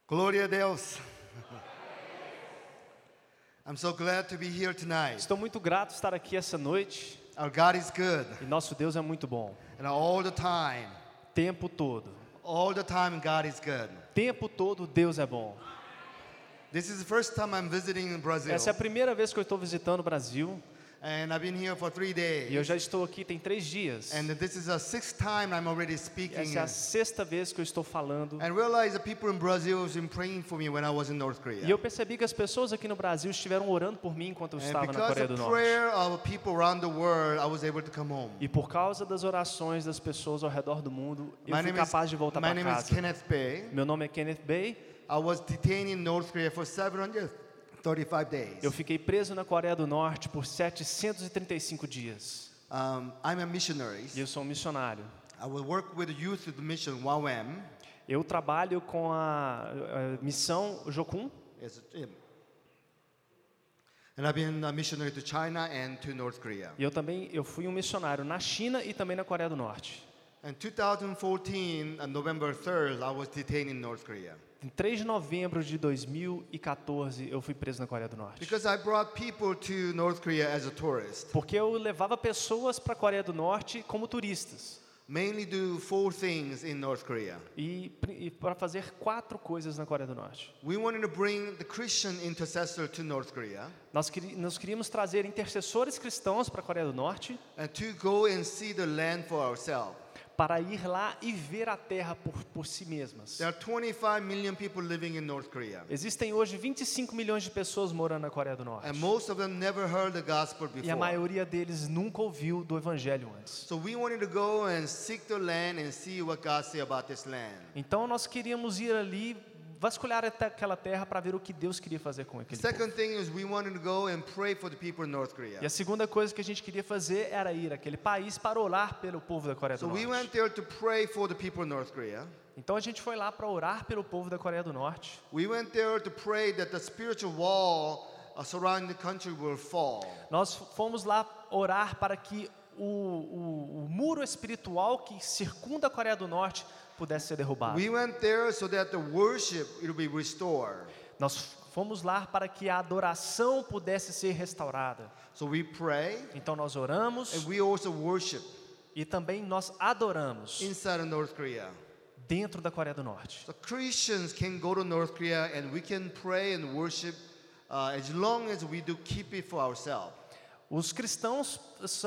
Glória a Deus. I'm so glad to be here tonight. Estou muito grato de estar aqui essa noite. Our God is good. E nosso Deus é muito bom. And all the time. Tempo todo. All the time God is good. Tempo todo Deus é bom. This is the first time I'm visiting Brazil. Essa é a primeira vez que eu estou visitando o Brasil. And I've been here for 3 days. E eu já estou aqui tem 3 dias. And this is the 6th time I'm already speaking. Essa é a 6ª vez que eu estou falando. And realize the people in Brazil have been praying for me when I was in North Korea. E eu percebi que as pessoas aqui no Brasil estiveram orando por mim enquanto eu estava na Coreia do Because of Norte. prayer of people around the world, I was able to come home. E por causa das orações das pessoas ao redor do mundo, eu My fui name is- capaz de voltar My para name is casa. Kenneth Bay. Meu nome é Kenneth Bay. I was detained in North Korea for 735 days. Eu fiquei preso na Coreia do Norte por 735 dias. I'm a missionary. E eu sou um missionário. I will work with the youth of the mission YWAM. Eu trabalho com a missão Jokun. And I've been a missionary to China and to North Korea. E eu fui um missionário na China e também na Coreia do Norte. In 2014, on November 3rd, I was detained in North Korea. Em 3 de novembro de 2014, eu fui preso na Coreia do Norte. Because I brought people to North Korea as a tourist. Porque eu levava pessoas para a Coreia do Norte como turistas. Mainly do 4 things in North Korea. E para fazer 4 coisas na Coreia do Norte. We wanted to bring the Christian intercessor to North Korea. Nós queríamos trazer intercessores cristãos para a Coreia do Norte. And to go and see the land for ourselves. Para ir lá e ver a terra por si mesmas. There are 25 million people living in North Korea. Existem hoje 25 milhões de pessoas morando na Coreia do Norte. And most of them never heard the gospel E a before. maioria deles nunca ouviu do evangelho antes. So we wanted to go and seek the land and see what God say about this land. Então nós queríamos ir ali, vasculhar até aquela terra para ver o que Deus queria fazer com aquele povo. Second thing is we wanted to go and pray for the people in North Korea. E a segunda coisa que a gente queria fazer era ir àquele país para orar pelo povo da Coreia do So we Norte. went there to pray for the people in North Korea. Então a gente foi lá para orar pelo povo da Coreia do Norte. We went there to pray that the spiritual wall surrounding the country will fall. Nós fomos lá orar para que o muro espiritual que circunda a Coreia do Norte pudesse ser derrubado. We went there so that the worship will be restored. Nós fomos lá para que a adoração pudesse ser restaurada. So we pray Então nós oramos and we also worship e também nós adoramos inside of North Korea. dentro da Coreia do Norte. So Christians can go to North Korea and we can pray and worship as long as we do keep it for ourselves. Os cristãos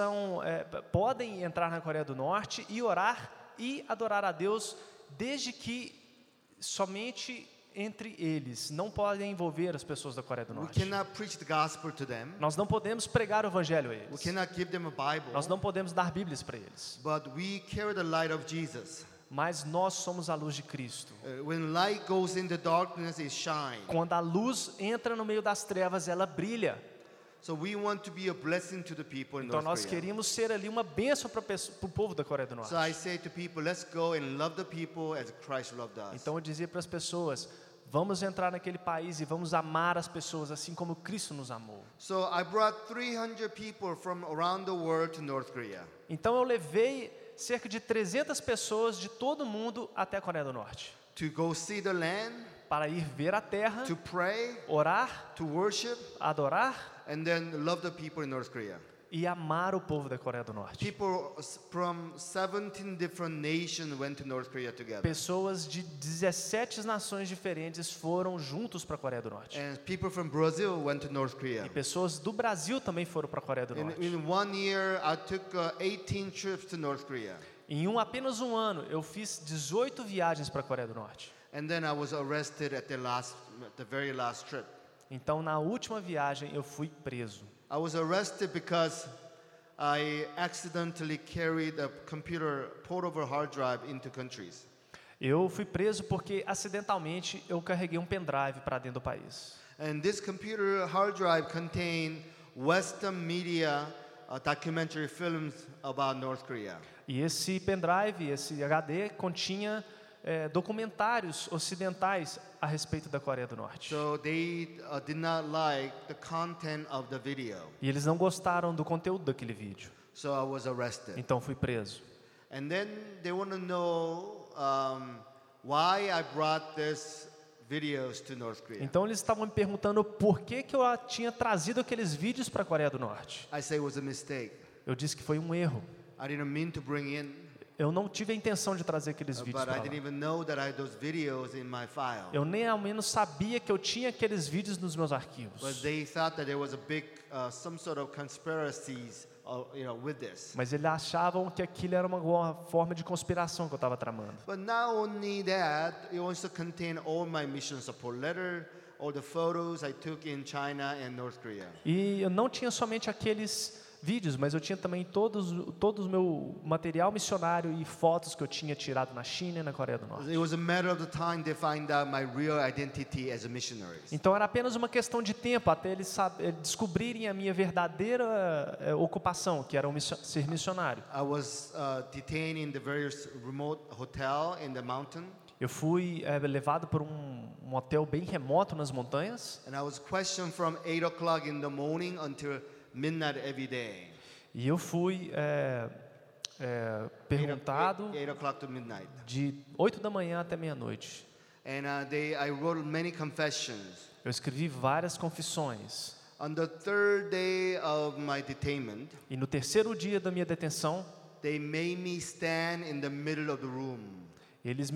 podem entrar na Coreia do Norte e orar e adorar a Deus desde que somente entre eles. Não podem envolver as pessoas da Coreia do We Norte. cannot preach the gospel to them. Nós não podemos pregar o evangelho a We eles. cannot give them a Bible. Nós não podemos dar Bíblias para eles. But we carry the light of Jesus. Mas nós somos a luz de Cristo. When light goes into darkness, it shines. Quando a luz entra no meio das trevas, ela brilha. So we want to be a blessing to the people in Então North nós Korea. queríamos ser ali uma bênção para o povo da Coreia do Norte. So I say to people, let's go and love the people as Christ loved us. Então eu dizia para as pessoas, vamos entrar naquele país e vamos amar as pessoas assim como Cristo nos amou. So I brought 300 people from around the world to North Korea. Então eu levei cerca de 300 pessoas de todo mundo até a Coreia do Norte. To go see the land, Para ir ver a terra, to pray, orar, to worship, adorar and then love the people in North Korea. e amar o povo da Coreia do Norte. People from 17 different nations went to North Korea together. Pessoas de 17 nações diferentes foram juntos para a Coreia do Norte. And people from Brazil went to North Korea. E pessoas do Brasil também foram para a Coreia do Norte. In 1 year, I took 18 trips to North Korea. Em apenas um ano, eu fiz 18 viagens para a Coreia do Norte. And then I was arrested at the very last trip. Então, na última viagem, eu fui preso. I was arrested because I accidentally carried a computer portable hard drive into countries. Eu fui preso porque, acidentalmente, eu carreguei um pendrive para dentro do país. And this computer hard drive contained Western media documentary films about North Korea. E esse pendrive, esse HD, continha documentários ocidentais a respeito da Coreia do Norte. So they did not like the content of the video. E eles não gostaram do conteúdo daquele vídeo. So I was arrested. Então fui preso. And then they want to know why I brought this videos to North Korea. Então eles estavam me perguntando por que eu tinha trazido aqueles vídeos para a Coreia do Norte. I say it was a mistake. Eu disse que foi um erro. I didn't mean to bring in, Eu não tive a intenção de trazer aqueles vídeos but para I lá. didn't even know that I had those videos in my file. Eu nem ao menos sabia que eu tinha aqueles vídeos nos meus arquivos. But they thought that there was a big, some sort of conspiracies, with this. Mas eles achavam que aquilo era uma forma de conspiração que eu estava tramando. But not only that, it also contained all my mission support letter, all the photos I took in China and North Korea. E eu não tinha somente aqueles vídeos, mas eu tinha também todo o meu material missionário e fotos que eu tinha tirado na China e na Coreia do Norte. It was a matter of the time they find out my real identity as a missionary. Então era apenas uma questão de tempo até eles descobrirem a minha verdadeira ocupação, que era ser missionário. I was detained in the various remote hotel in the mountain, Eu fui levado para um hotel bem remoto nas montanhas and I was questioned from 8 o'clock in the morning until midnight every day. e eu fui perguntado 8 o'clock to midnight. de 8 da manhã até meia-noite. And I wrote many confessions. Eu escrevi várias confissões. On the third day of my detainment, E no terceiro dia da minha detenção, they made me stand in the middle of the room. eles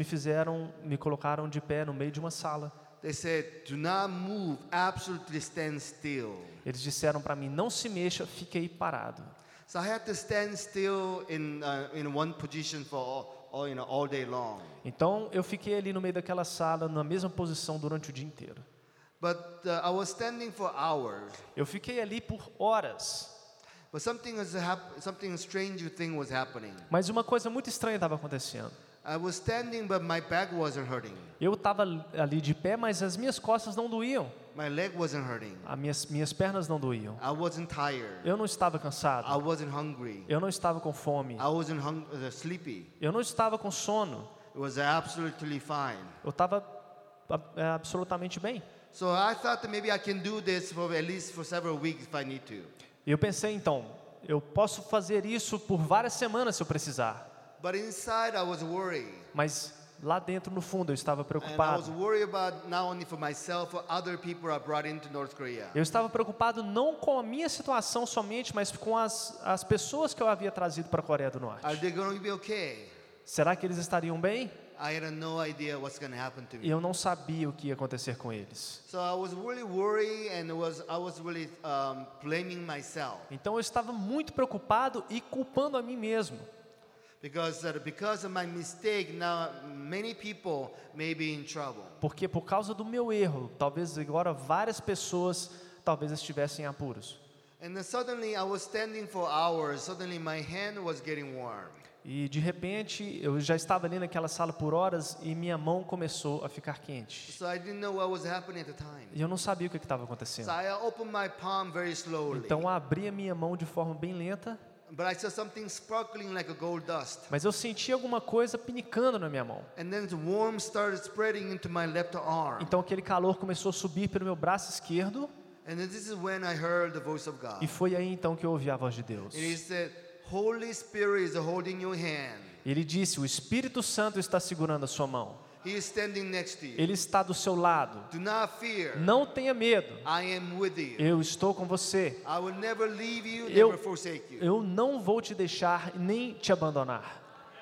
me colocaram de pé no meio de uma sala. They said, "Do not move, absolutely stand still." Eles disseram para mim, não se mexa, fique aí parado. So I had to stand still in one position for all day long. Então eu fiquei ali no meio daquela sala, na mesma posição durante o dia inteiro. But I was standing for hours. Eu fiquei ali por horas. But something strange thing was happening. Mas uma coisa muito estranha estava acontecendo. I was standing, but my back wasn't hurting. Eu estava ali de pé, mas as minhas costas não doíam. My leg wasn't hurting. As minhas pernas não doíam. I wasn't tired. Eu não estava cansado. I wasn't hungry. Eu não estava com fome. I wasn't sleepy. Eu não estava com sono. It was absolutely fine. Eu estava absolutamente bem. So I thought that maybe I can do this for at least for several weeks if I need to. E eu pensei, então, eu posso fazer isso por várias semanas se eu precisar. But inside I was worried. Mas lá dentro, no fundo, eu estava And I was preocupado. worried about not only for myself, but other people I brought into North Korea. Eu estava preocupado não com a minha situação somente, mas com as pessoas que eu havia trazido para a Coreia do Norte. Are they going to be okay? Será que eles estariam bem? I had no idea what's going to happen to E me. eu não sabia o que ia acontecer com eles. So I was really worried and I was really blaming myself Então eu estava muito preocupado e culpando a mim mesmo. because of my mistake now many people may be in trouble. Porque por causa do meu erro, talvez agora várias pessoas talvez estivessem em apuros. And then suddenly I was standing for hours. Suddenly my hand was getting warm. E de repente eu já estava ali naquela sala por horas e minha mão começou a ficar quente. So I didn't know what was happening at the time. E eu não sabia o que estava acontecendo. So I opened my palm very slowly. Então eu abri a minha mão de forma bem lenta, But I saw something sparkling like a gold dust. mas eu senti alguma coisa pinicando na minha mão. And then the warmth started spreading into my left arm. Então aquele calor começou a subir pelo meu braço esquerdo And then this is when I heard the voice of God. e foi aí então que eu ouvi a voz de Deus. And he said, Holy Spirit is holding your hand. Ele disse, o Espírito Santo está segurando a sua mão. He is standing next to you. Ele está do seu lado. Do not fear. Não tenha medo. I am with you. Eu estou com você. I will never leave you, Eu- never forsake you. Eu não vou te deixar nem te abandonar.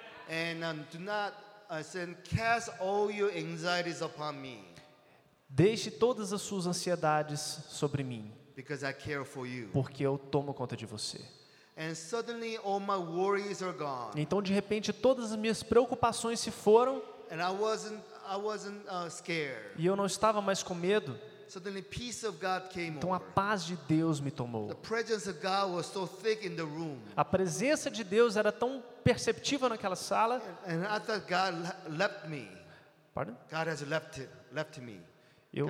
And do not, I said, cast all your anxieties upon me, Deixe todas as suas ansiedades sobre mim, because I care for you. porque eu tomo conta de você. And suddenly all my worries are gone. Então, de repente, todas as minhas preocupações se foram And I wasn't scared. e eu não estava mais com medo. Suddenly peace of God came Então, a over. paz de Deus me tomou. The presence of God was so thick in the room. A presença de Deus era tão perceptível naquela sala. And I thought God left me. Pardon? God has left me. Eu,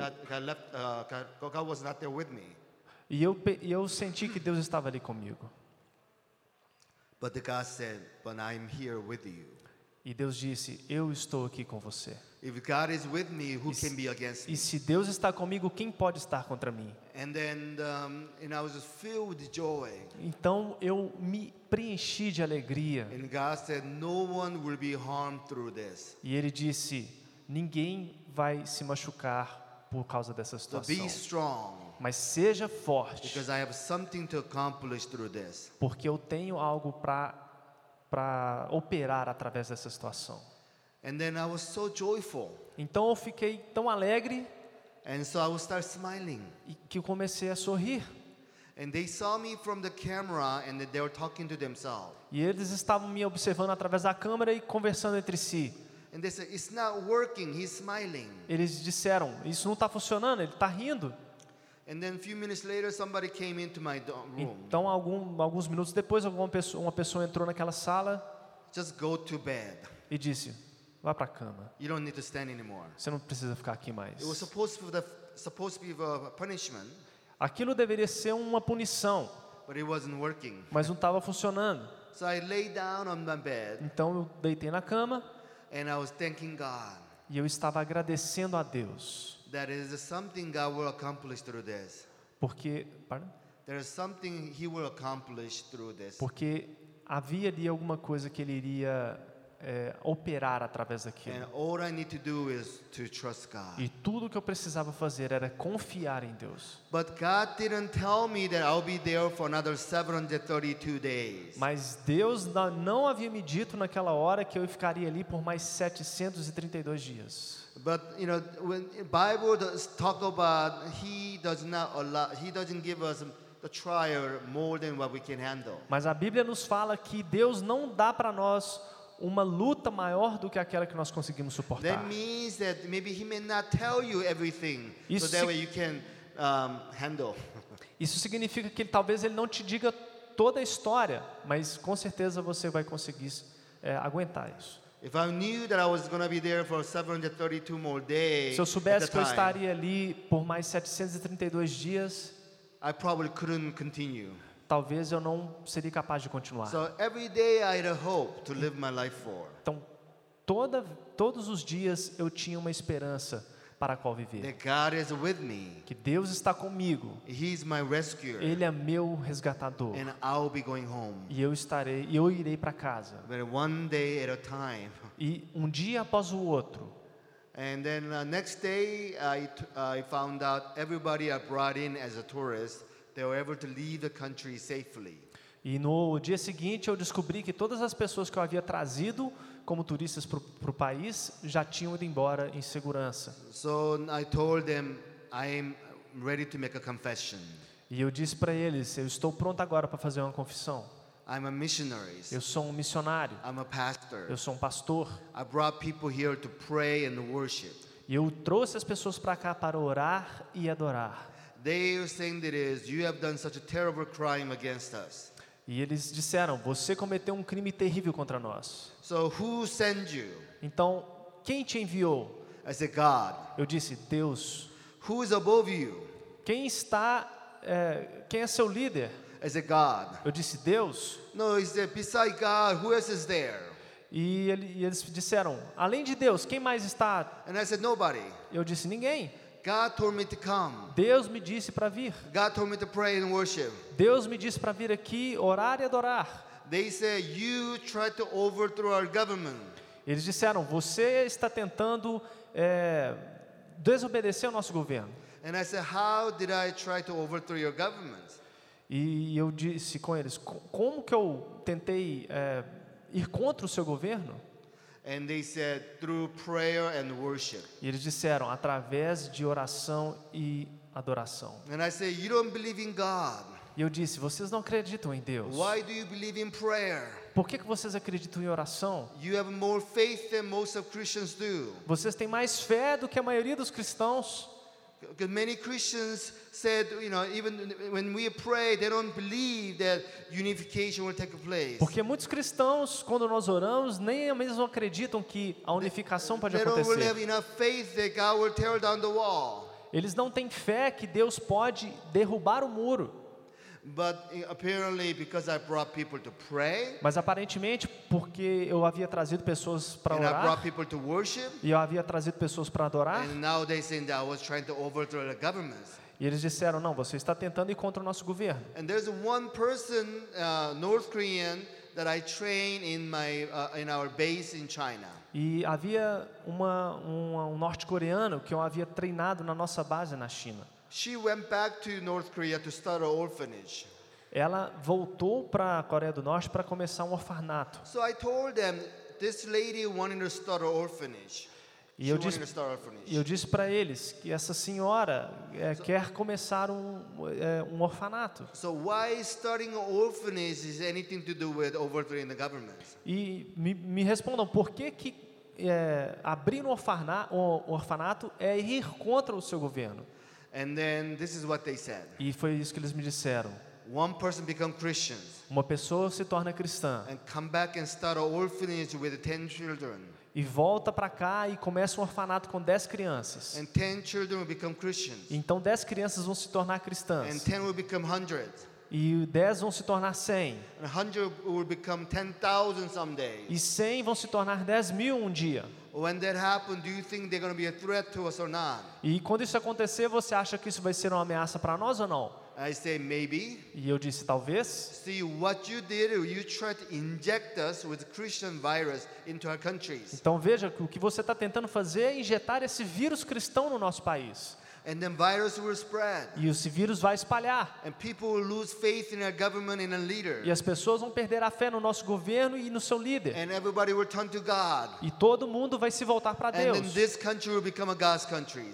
God was not there with me. e eu senti que Deus estava ali comigo. But the God said, but I'm here with you. E Deus disse, eu estou aqui com você. If God is with me, who can be against me? E se Deus está comigo, quem pode estar contra mim? And then and I was filled with joy. Então eu me preenchi de alegria. And God said, no one will be harmed through this. E Ele disse, ninguém vai se machucar por causa dessa So situação. be strong, Mas seja forte, because I have something to accomplish through this. porque eu tenho algo para operar através dessa situação. And then I was so joyful. Então eu fiquei tão alegre And so I would start smiling. e que eu comecei a sorrir. And they saw me from the camera and they were talking to themselves. E eles estavam me observando através da câmera e conversando entre si. And they said, it's not working, he's smiling. Eles disseram, isso não está funcionando, ele está rindo. And then a few minutes later, somebody came into my room. Então, alguns minutos depois, uma pessoa entrou naquela sala Just go to bed. e disse, vá para a cama, You don't need to stand anymore. você não precisa ficar aqui mais. It was supposed to be a punishment, Aquilo deveria ser uma punição, but it wasn't working. mas não estava funcionando. So I lay down on my bed Então, eu deitei na cama and I was thanking God e eu estava agradecendo a Deus. that is something God will accomplish through this. Porque There is something He will accomplish through this. havia ali alguma coisa que ele iria operar através daquilo. And all I need to do is to trust God. E tudo que eu precisava fazer era confiar em Deus. But God didn't tell me that I'll be there for another 732 days. Mas Deus não havia me dito naquela hora que eu ficaria ali por mais 732 dias. But you know, when the Bible does talk about He doesn't give us the trial more than what we can handle. Mas a Bíblia nos fala que Deus não dá para nós uma luta maior do que aquela que nós conseguimos suportar. That means that maybe He may not tell you everything, Isso so that way you can handle. Isso significa que talvez ele não te diga toda a história, mas com certeza você vai conseguir aguentar isso. If I knew that I was going to be there for 732 more days, Se eu soubesse at que the eu time, estaria ali por mais 732 dias, I probably couldn't continue. talvez eu não seria capaz de continuar. So every day I had a hope to live my life for. Então, todos os dias eu tinha uma esperança para a qual viver. That God is with me. Que Deus está comigo. He's my rescuer. Ele é meu resgatador. And I'll be going home. E eu irei para casa. But one day at a time. E um dia após o outro. And then next day I found out everybody I brought in as a tourist, they were able to leave the country safely. E no dia seguinte eu descobri que todas as pessoas que eu havia trazido como turistas para o país já tinham ido embora em segurança. So I told them I'm ready to make a confession. E eu disse para eles, eu estou pronto agora para fazer uma confissão. I'm a missionary. Eu sou um missionário. I'm a pastor. Eu sou um pastor. I brought people here to pray and worship. E eu trouxe as pessoas para cá para orar e adorar. They were saying that you have done such a terrible crime against us. E eles disseram, você cometeu um crime terrível contra nós. So who sent you? Então, quem te enviou? I said, God. Eu disse, Deus. Who is above you? Quem é seu líder? I said, God. Eu disse, Deus. No, he said, beside God, who else is there? E eles disseram, além de Deus, quem mais está? And I said, nobody. Eu disse, ninguém. God told me to come. Deus me disse para vir. God told me to pray and worship. Deus me disse para vir aqui orar e adorar. They said, you tried to overthrow our government. Eles disseram, você está tentando desobedecer ao nosso governo. And I said, how did I try to overthrow your government? E eu disse com eles, como que eu tentei ir contra o seu governo? And they said, through prayer and worship. E eles disseram, através de oração e adoração. And I said, you don't believe in God. E eu disse, vocês não acreditam em Deus. Why do you believe in prayer? Por que vocês acreditam em oração? You have more faith than most of Christians do. Vocês têm mais fé do que a maioria dos cristãos. Because many Christians said, even when we pray, they don't believe that unification will take place. Porque muitos cristãos, quando nós oramos, nem mesmo acreditam que a unificação pode They don't really acontecer. have enough faith that God will tear down the wall. Eles não têm fé que Deus pode derrubar o muro. But apparently, because I brought people to pray, Mas aparentemente, porque eu havia trazido pessoas para and I brought orar, people to worship, e eu havia trazido pessoas para adorar, and now they saying that I was trying to overthrow the government. e eles disseram, não, você está tentando ir contra o nosso governo. And there's one person, North Korean, that I trained in our base in China. E havia um norte-coreano que eu havia treinado na nossa base na China. She went back to North Korea to start an orphanage. Ela voltou para a Coreia do Norte para começar um orfanato. So I told them, this lady wanted to start an orphanage. E eu disse para eles que essa senhora quer começar um orfanato. So why starting an orphanage is anything to do with overthrowing the government? E me respondam, por que abrir um orfanato é ir contra o seu governo? And then this is what they said. E foi isso que eles me disseram. One person become Christians Uma pessoa se torna cristã and come back and start an orphanage with 10 children. e volta para cá e começa um orfanato com 10 crianças. And 10 children will become Christians. Então 10 crianças vão se tornar And cristãs. 10 will become 100. E 10 vão se tornar 100. And 100 will become 10,000 someday. E 100 vão se tornar 10.000 um dia. When that happens, do you think they're going to be a threat to us or not? E quando isso acontecer, você acha que isso vai ser uma ameaça para nós ou não? I say maybe. E eu disse, talvez. See, what you did, you tried to inject us with Christian virus into our countries. Então veja que o que você está tentando fazer é injetar esse vírus cristão no nosso país. And then virus will spread. E esse vírus vai espalhar. And people will lose faith in our government and a leader. E as pessoas vão perder a fé no nosso governo e no seu líder. And everybody will turn to God. E todo mundo vai se voltar para And then Deus. this country will become a God's country.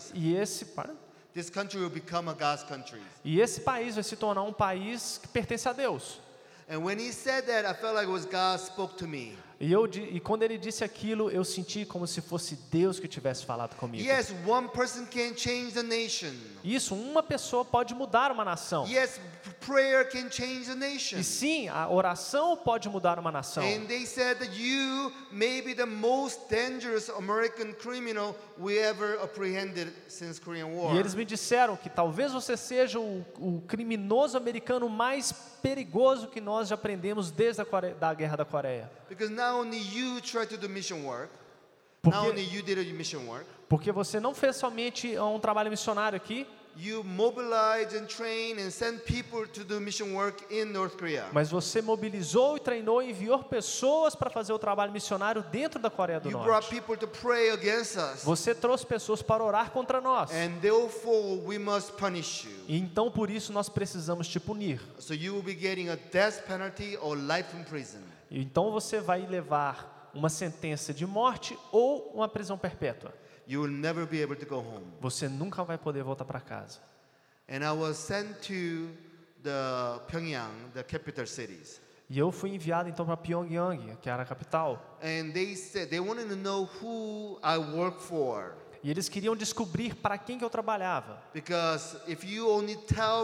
This country will become a God's country. E esse país vai se tornar um país que pertence a Deus. And when he said that, I felt like it was God spoke to me. E quando ele disse aquilo, eu senti como se fosse Deus que tivesse falado comigo. Yes, one person can change the nation. Isso, uma pessoa pode mudar uma nação. Yes, prayer can change the nation. E sim, a oração pode mudar uma nação. And they said that you may be the most dangerous American criminal we ever apprehended since Korean War. E eles me disseram que talvez você seja o criminoso americano mais perigoso que nós já aprendemos desde a Guerra da Coreia. Because not only you tried to do mission work, not only you did a mission work, Porque você não fez somente um trabalho missionário aqui, you mobilized and trained and sent people to do mission work in North Korea. mas você mobilizou e treinou e enviou pessoas para fazer o trabalho missionário dentro da Coreia do You brought Norte. people to pray against us. Você trouxe pessoas para orar contra nós. And therefore we must punish you. E então por isso nós precisamos te punir. So you will be getting a death penalty or life in prison. E então você vai levar uma sentença de morte ou uma prisão perpétua. You will never be able to go home. Você nunca vai poder voltar para casa. And I was sent to the Pyongyang, the capital cities. E eu fui enviado então para Pyongyang, que era a capital. And they said they wanted to know who I work for. E eles queriam descobrir para quem que eu trabalhava. Because if you only tell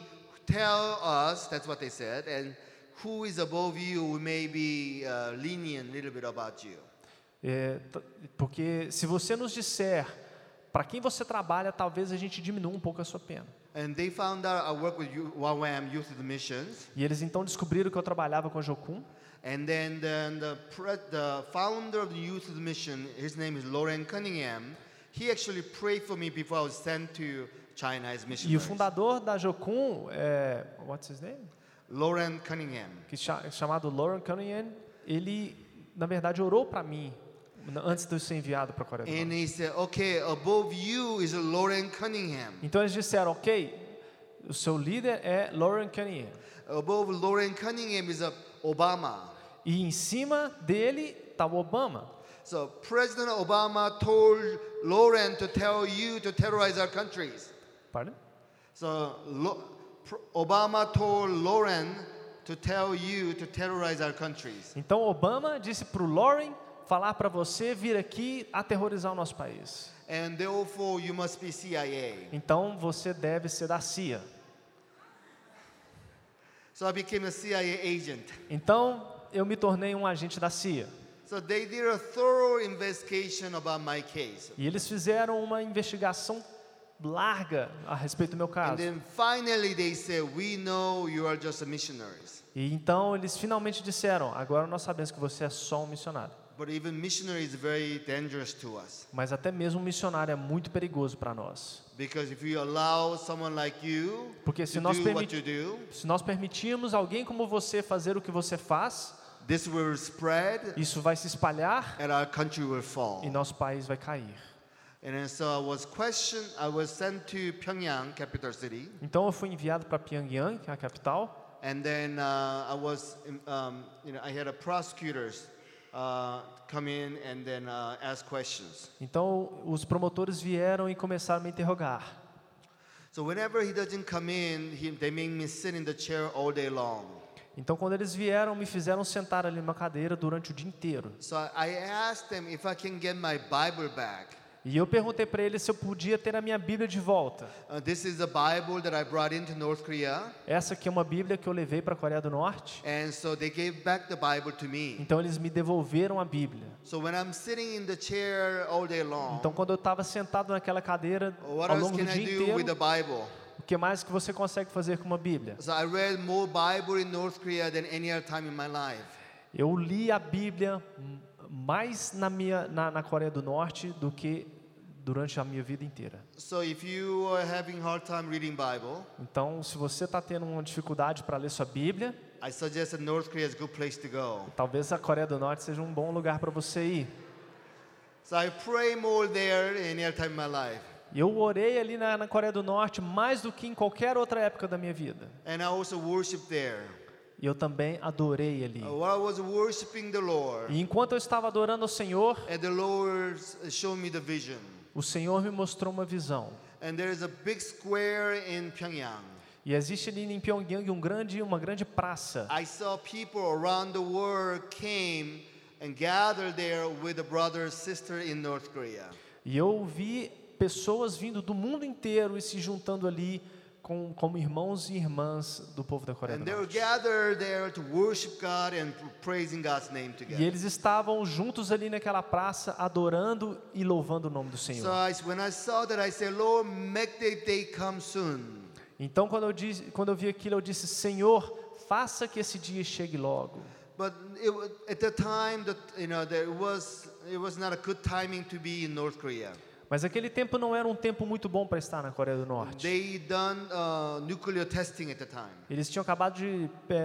us, that's what they said, and who is above you, we may be lenient a little bit about you. Porque se você nos disser para quem você trabalha, talvez a gente diminua um pouco a sua pena. And they found out I work with YWAM Youth of the Missions. E eles então descobriram que eu trabalhava com a Jokun. And then the founder of the Youth of the Mission, his name is Lauren Cunningham. He actually prayed for me before I was sent to China as missionary. E o fundador da Jokun, what's his name? Lauren Cunningham. Chamado Lauren Cunningham, ele na verdade orou para mim antes de eu ser enviado para a Coreia do And Norte. he said, okay, above you is Lauren Cunningham. Então eles disseram, ok, o seu líder é Lauren Cunningham. Above Lauren Cunningham is Obama. E em cima dele está o Obama. So President Obama told Lauren to tell you to terrorize our countries. Pardon? So Obama told Lauren to tell you to terrorize our countries. Então Obama disse para o Lauren falar para você vir aqui aterrorizar o nosso país. And therefore you must be CIA. Então você deve ser da CIA. So I became a CIA agent. Então eu me tornei um agente da CIA. So they did a thorough investigation about my case. E eles fizeram uma investigação larga a respeito do meu And caso. then finally they said, we know you are just a missionaries. E então eles finalmente disseram, agora nós sabemos que você é só um missionário. But even missionary is very dangerous to us. Mas até mesmo um missionário é muito perigoso para nós. Because if you allow someone like you Porque to do what you do, se nós permitirmos alguém como você fazer o que você faz, this will spread isso vai se espalhar and our country will fall. e nosso país vai cair. And then so I was sent to Pyongyang, capital city. Então eu fui enviado para Pyongyang, que é a capital. And then I had a prosecutors come in and then ask questions. Então os promotores vieram e começaram a me interrogar. So whenever he doesn't come in, they make me sit in the chair all day long. Então quando eles vieram, me fizeram sentar ali numa cadeira durante o dia inteiro. So I asked them if I can get my Bible back. E eu perguntei para eles se eu podia ter a minha Bíblia de volta. This is a Bible that I brought into North Korea. Essa aqui é uma Bíblia que eu levei para a Coreia do Norte. And so they gave back the Bible to me. Então eles me devolveram a Bíblia. So when I'm sitting in the chair all day long, Então quando eu estava sentado naquela cadeira what ao else longo do can dia I do with the inteiro, Bible? o que mais que você consegue fazer com uma Bíblia? So I read more Bible in North Korea than any other time in my life. Eu li a Bíblia mais na Coreia do Norte do que durante a minha vida inteira. So if you are having hard time reading Bible, Então, se você está tendo uma dificuldade para ler sua Bíblia, I suggest that North Korea is a good place to go. talvez a Coreia do Norte seja um bom lugar para você ir. So I pray more there than any other time in my life. E eu orei ali na Coreia do Norte mais do que em qualquer outra época da minha vida. And I also worship there. E eu também adorei ali. While I was worshiping the Lord, E enquanto eu estava adorando ao Senhor, and the Lord showed me the vision. o Senhor me mostrou uma visão. And there is a big square in Pyongyang. E existe ali em Pyongyang uma grande praça. I saw people around the world came and gathered there with a brother and sister in North Korea. E eu vi pessoas vindo do mundo inteiro e se juntando ali como irmãos e irmãs do povo da Coreia And do they were Norte. gathered there to worship God and praising God's name E together. eles estavam juntos ali naquela praça, adorando e louvando o nome do Senhor. So when I saw that, I said, Lord, make that day come soon. Então, quando eu vi aquilo, eu disse: Senhor, faça que esse dia chegue logo. But at the time, it was not a good timing to be in North Korea. Mas aquele tempo não era um tempo muito bom para estar na Coreia do Norte. They done nuclear testing at the time, Eles tinham acabado de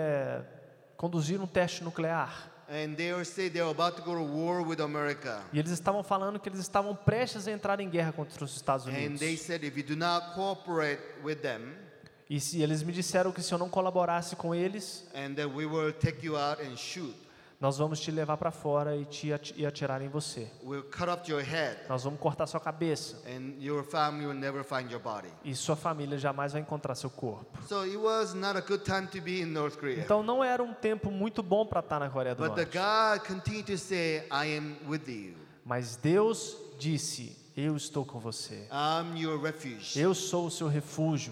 conduzir um teste nuclear. and they were about to go to war with America. E eles estavam falando que eles estavam prestes a entrar em guerra contra os Estados And Unidos. they said, if you do not cooperate with them, E eles me disseram que se eu não colaborasse com eles, and then we will take you out and shoot. nós vamos te levar para fora e atirar em você. We'll cut off your head, Nós vamos cortar sua cabeça. and your family will never find your body. E sua família jamais vai encontrar seu corpo. So it was not a good time to be in North Korea. Então não era um tempo muito bom para estar na Coreia do But the Norte. God continued to say, I am with you. Mas Deus disse: eu estou com você. I'm your refuge. Eu sou o seu refúgio.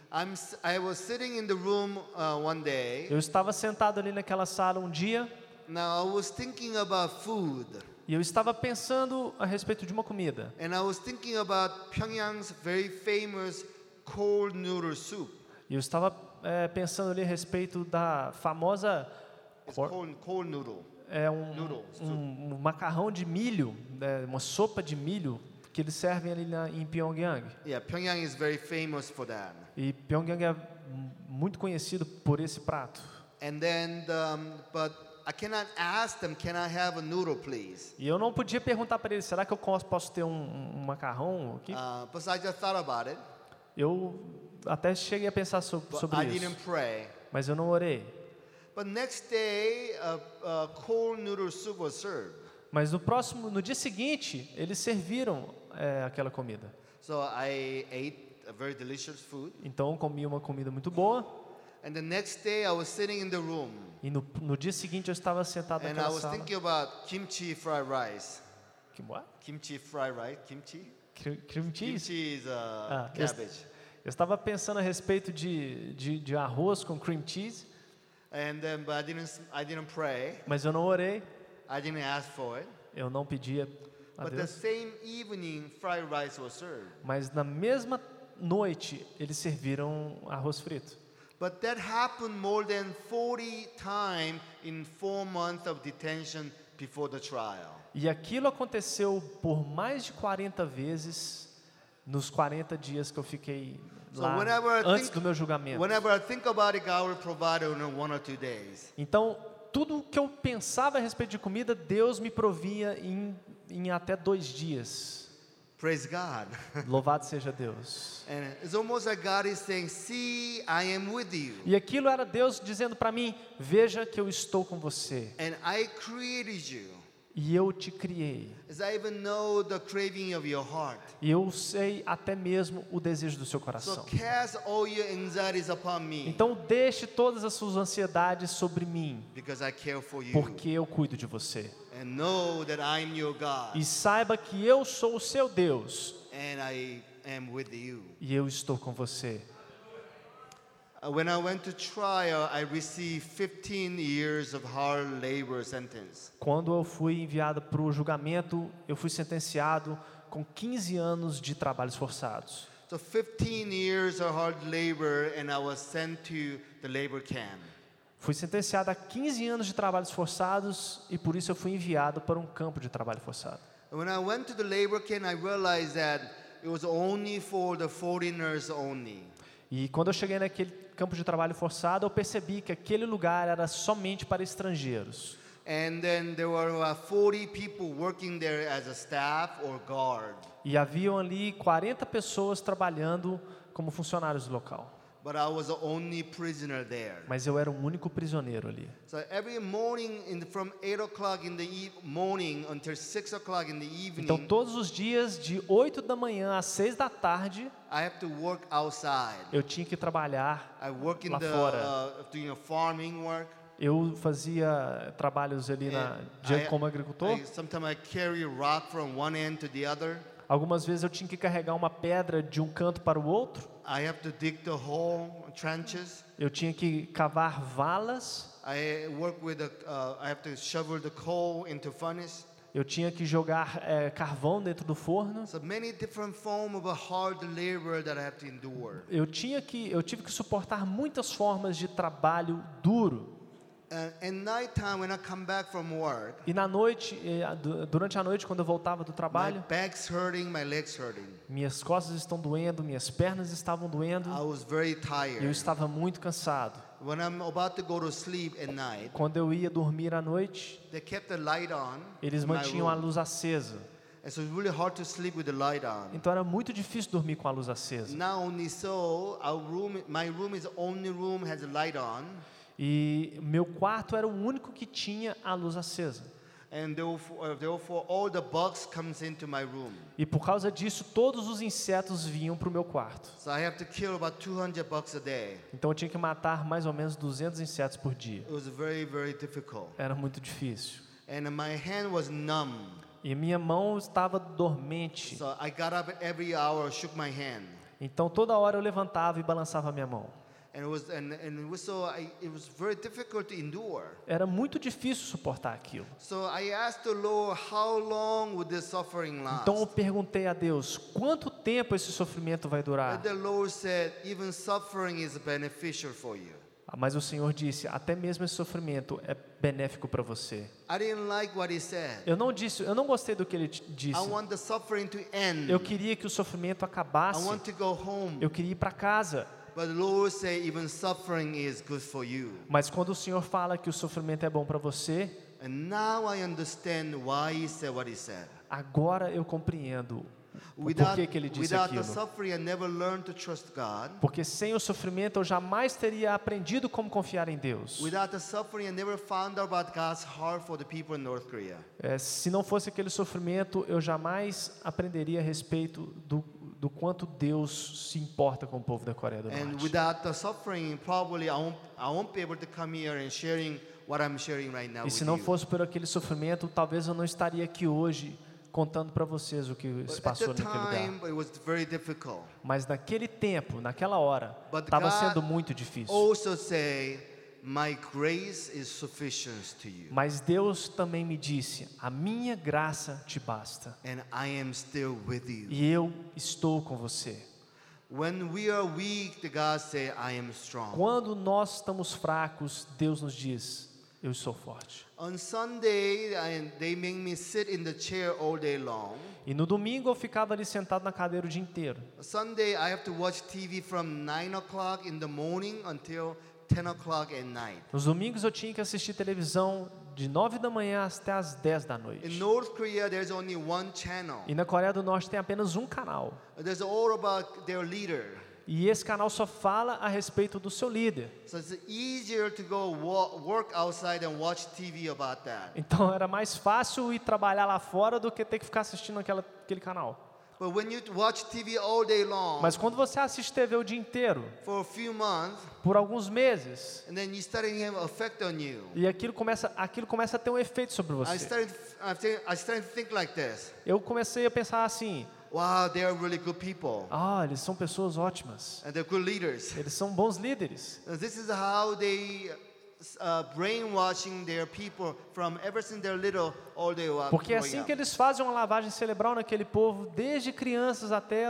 I was sitting in the room one day. Eu estava sentado ali naquela sala um dia Now I was thinking about food. e eu estava pensando a respeito de uma comida. And I was thinking about Pyongyang's very famous cold noodle soup. E eu estava pensando ali a respeito da famosa It's cold noodle. Noodles, um macarrão de milho, uma sopa de milho que eles servem ali em Pyongyang. Yeah, Pyongyang is very famous for that. E Pyongyang é muito conhecido por esse prato. And then, but I cannot ask them, can I have a noodle, please? E eu não podia perguntar para eles: será que eu posso ter um macarrão aqui? But I just thought about it. Eu até cheguei a pensar But sobre I didn't isso, pray. mas eu não orei. But next day, cold noodle soup was served. Mas no dia seguinte, eles serviram aquela comida. So I ate a very delicious food. Então eu comi uma comida muito boa. And the next day, I was sitting in the room. E no dia seguinte eu estava sentado And I naquela was sala. thinking about kimchi fried rice. What? Kimchi fried rice? Kimchi? Cream cheese? Kimchi is eu cabbage. estava pensando a respeito de arroz com cream cheese, And then, but I didn't pray. mas eu não orei, I didn't ask for it. eu não pedia a But the Deus. same evening, fried rice was served. Mas na mesma noite eles serviram arroz frito. But that happened more than 40 times in 4 months of detention before the trial. E aquilo aconteceu por mais de 40 vezes nos 40 dias que eu fiquei lá antes do meu julgamento. Whenever I think about it, God will provide in 1 or 2 days. Então, tudo que eu pensava a respeito de comida, Deus me provia em até 2 dias. Praise God. Louvado seja Deus. And it's almost like God is saying, see, I am with you. E aquilo era Deus dizendo para mim, veja que eu estou com você. And I created you. E eu te criei. As I even know the craving of your heart. E eu sei até mesmo o desejo do seu So coração. cast all your anxieties upon me. Então deixe todas as suas ansiedades sobre mim, Because I care for you. porque eu cuido de você. And know that I'm your God. E saiba que eu sou o seu Deus And I am with you. e eu estou com você. When I went to trial, I received 15 years of hard labor sentence. Quando eu fui enviado para o julgamento, eu fui sentenciado com 15 anos de trabalhos forçados. So 15 years of hard labor, and I was sent to the labor camp. Fui sentenciado a 15 anos de trabalhos forçados e por isso eu fui enviado para um campo de trabalho forçado. When I went to the labor camp, I realized that it was only for the foreigners only. E quando eu cheguei naquele campo de trabalho forçado, eu percebi que aquele lugar era somente para estrangeiros. And then there were 40 people working there as a staff or guard. E haviam ali 40 pessoas trabalhando como funcionários do local. But I was the only prisoner there. Mas eu era o único prisioneiro ali. So every morning, from 8 o'clock in the morning until 6 o'clock in the evening, Então todos os dias, de 8 da manhã às 6 da tarde, I have to work outside. eu tinha que trabalhar I work in lá the fora. doing a farming work. Eu fazia trabalhos ali como agricultor. Sometimes I carry rock from one end to the other. Algumas vezes eu tinha que carregar uma pedra de um canto para o outro. I have to dig the hole, trenches. Eu tinha que cavar valas. I work with I have to shovel the coal into furnace. Eu tinha que jogar carvão dentro do forno. So many different forms of a hard labor that I have to endure. Eu tive que suportar muitas formas de trabalho duro. At nighttime, when I come back from work, E na noite, durante a noite, quando eu voltava do my trabalho, back's hurting, my legs hurting. minhas costas estão doendo, minhas pernas estavam doendo. I was very Eu tired. estava muito cansado. When I'm about to go to sleep at night, Quando eu ia dormir à noite, they kept the light on. eles in my mantinham a room. luz acesa. And so it's really hard to sleep with the light on. Então era muito difícil dormir com a luz acesa. Not only so, my room is the only room has a light on, E meu quarto era o único que tinha a luz acesa. and therefore all the bugs comes into my room. E por causa disso, todos os insetos vinham para o meu quarto. So I have to kill about 200 bugs a day. Então eu tinha que matar mais ou menos 200 insetos por dia. It was very, very difficult. Era muito difícil. And my hand was numb. E minha mão estava dormente. So I got up every hour, shook my hand. Então toda hora eu levantava e balançava a minha mão. And it was very difficult to endure. Era muito difícil suportar aquilo. So I asked the Lord, how long would this suffering last? Então eu perguntei a Deus, quanto tempo esse sofrimento vai durar? And the Lord said, even suffering is beneficial for you. Mas o Senhor disse, até mesmo esse sofrimento é benéfico para você. I didn't like what he said. Eu não gostei do que ele disse. I want the suffering to end. Eu queria que o sofrimento I acabasse. want to go home. Eu queria ir para casa. But the Lord said, even suffering is good for you. Mas quando o Senhor fala que o sofrimento é bom para você, And now I understand why he said what he said. agora eu compreendo o Without, porquê que ele disse without the aquilo. suffering, I never learned to trust God. Porque sem o sofrimento eu jamais teria aprendido como confiar em Deus. Without the suffering, I never found out about God's heart for the people in North Korea. Se não fosse aquele sofrimento, eu jamais aprenderia a respeito do quanto Deus se importa com o povo da Coreia do And Norte. without the suffering, probably I won't be able to come here and sharing what I'm sharing right now E with se não you. fosse por aquele sofrimento, talvez eu não estaria aqui hoje contando para vocês o que se But at passou the naquele lugar. time, it was very difficult. Mas naquele tempo, naquela hora, But estava God sendo muito difícil. Also say, my grace is sufficient to you. Mas Deus também me disse, a minha graça te basta. And I am still with you. E eu estou com você. When we are weak, the God say, I am strong. Quando nós estamos fracos, Deus nos diz, eu sou forte. On Sunday, they make me sit in the chair all day long. E no domingo eu ficava ali sentado na cadeira o dia inteiro. Sunday, I have to watch TV from 9 o'clock in the morning until 10 o'clock at night. Nos domingos eu tinha que assistir televisão de 9 da manhã até as 10 da In noite. North Korea, there's only one channel. E na Coreia do Norte tem apenas um canal. There's all about their leader. E esse canal só fala a respeito do seu líder. So it's easier to go work outside and watch TV about that. Então era mais fácil ir trabalhar lá fora do que ter que ficar assistindo aquele canal. But when you watch TV all day long Mas quando você assiste TV o dia inteiro, for a few months, por alguns meses, and then you start to have effect on you. e aquilo começa a ter um efeito sobre I você. started to think like this. Eu comecei a pensar assim: Wow, they are really good people. eles são pessoas ótimas. And they're good leaders. Eles são bons líderes. This is how they brainwashing their people from ever since they're little all day up. Porque é assim que eles fazem uma lavagem cerebral naquele povo, desde crianças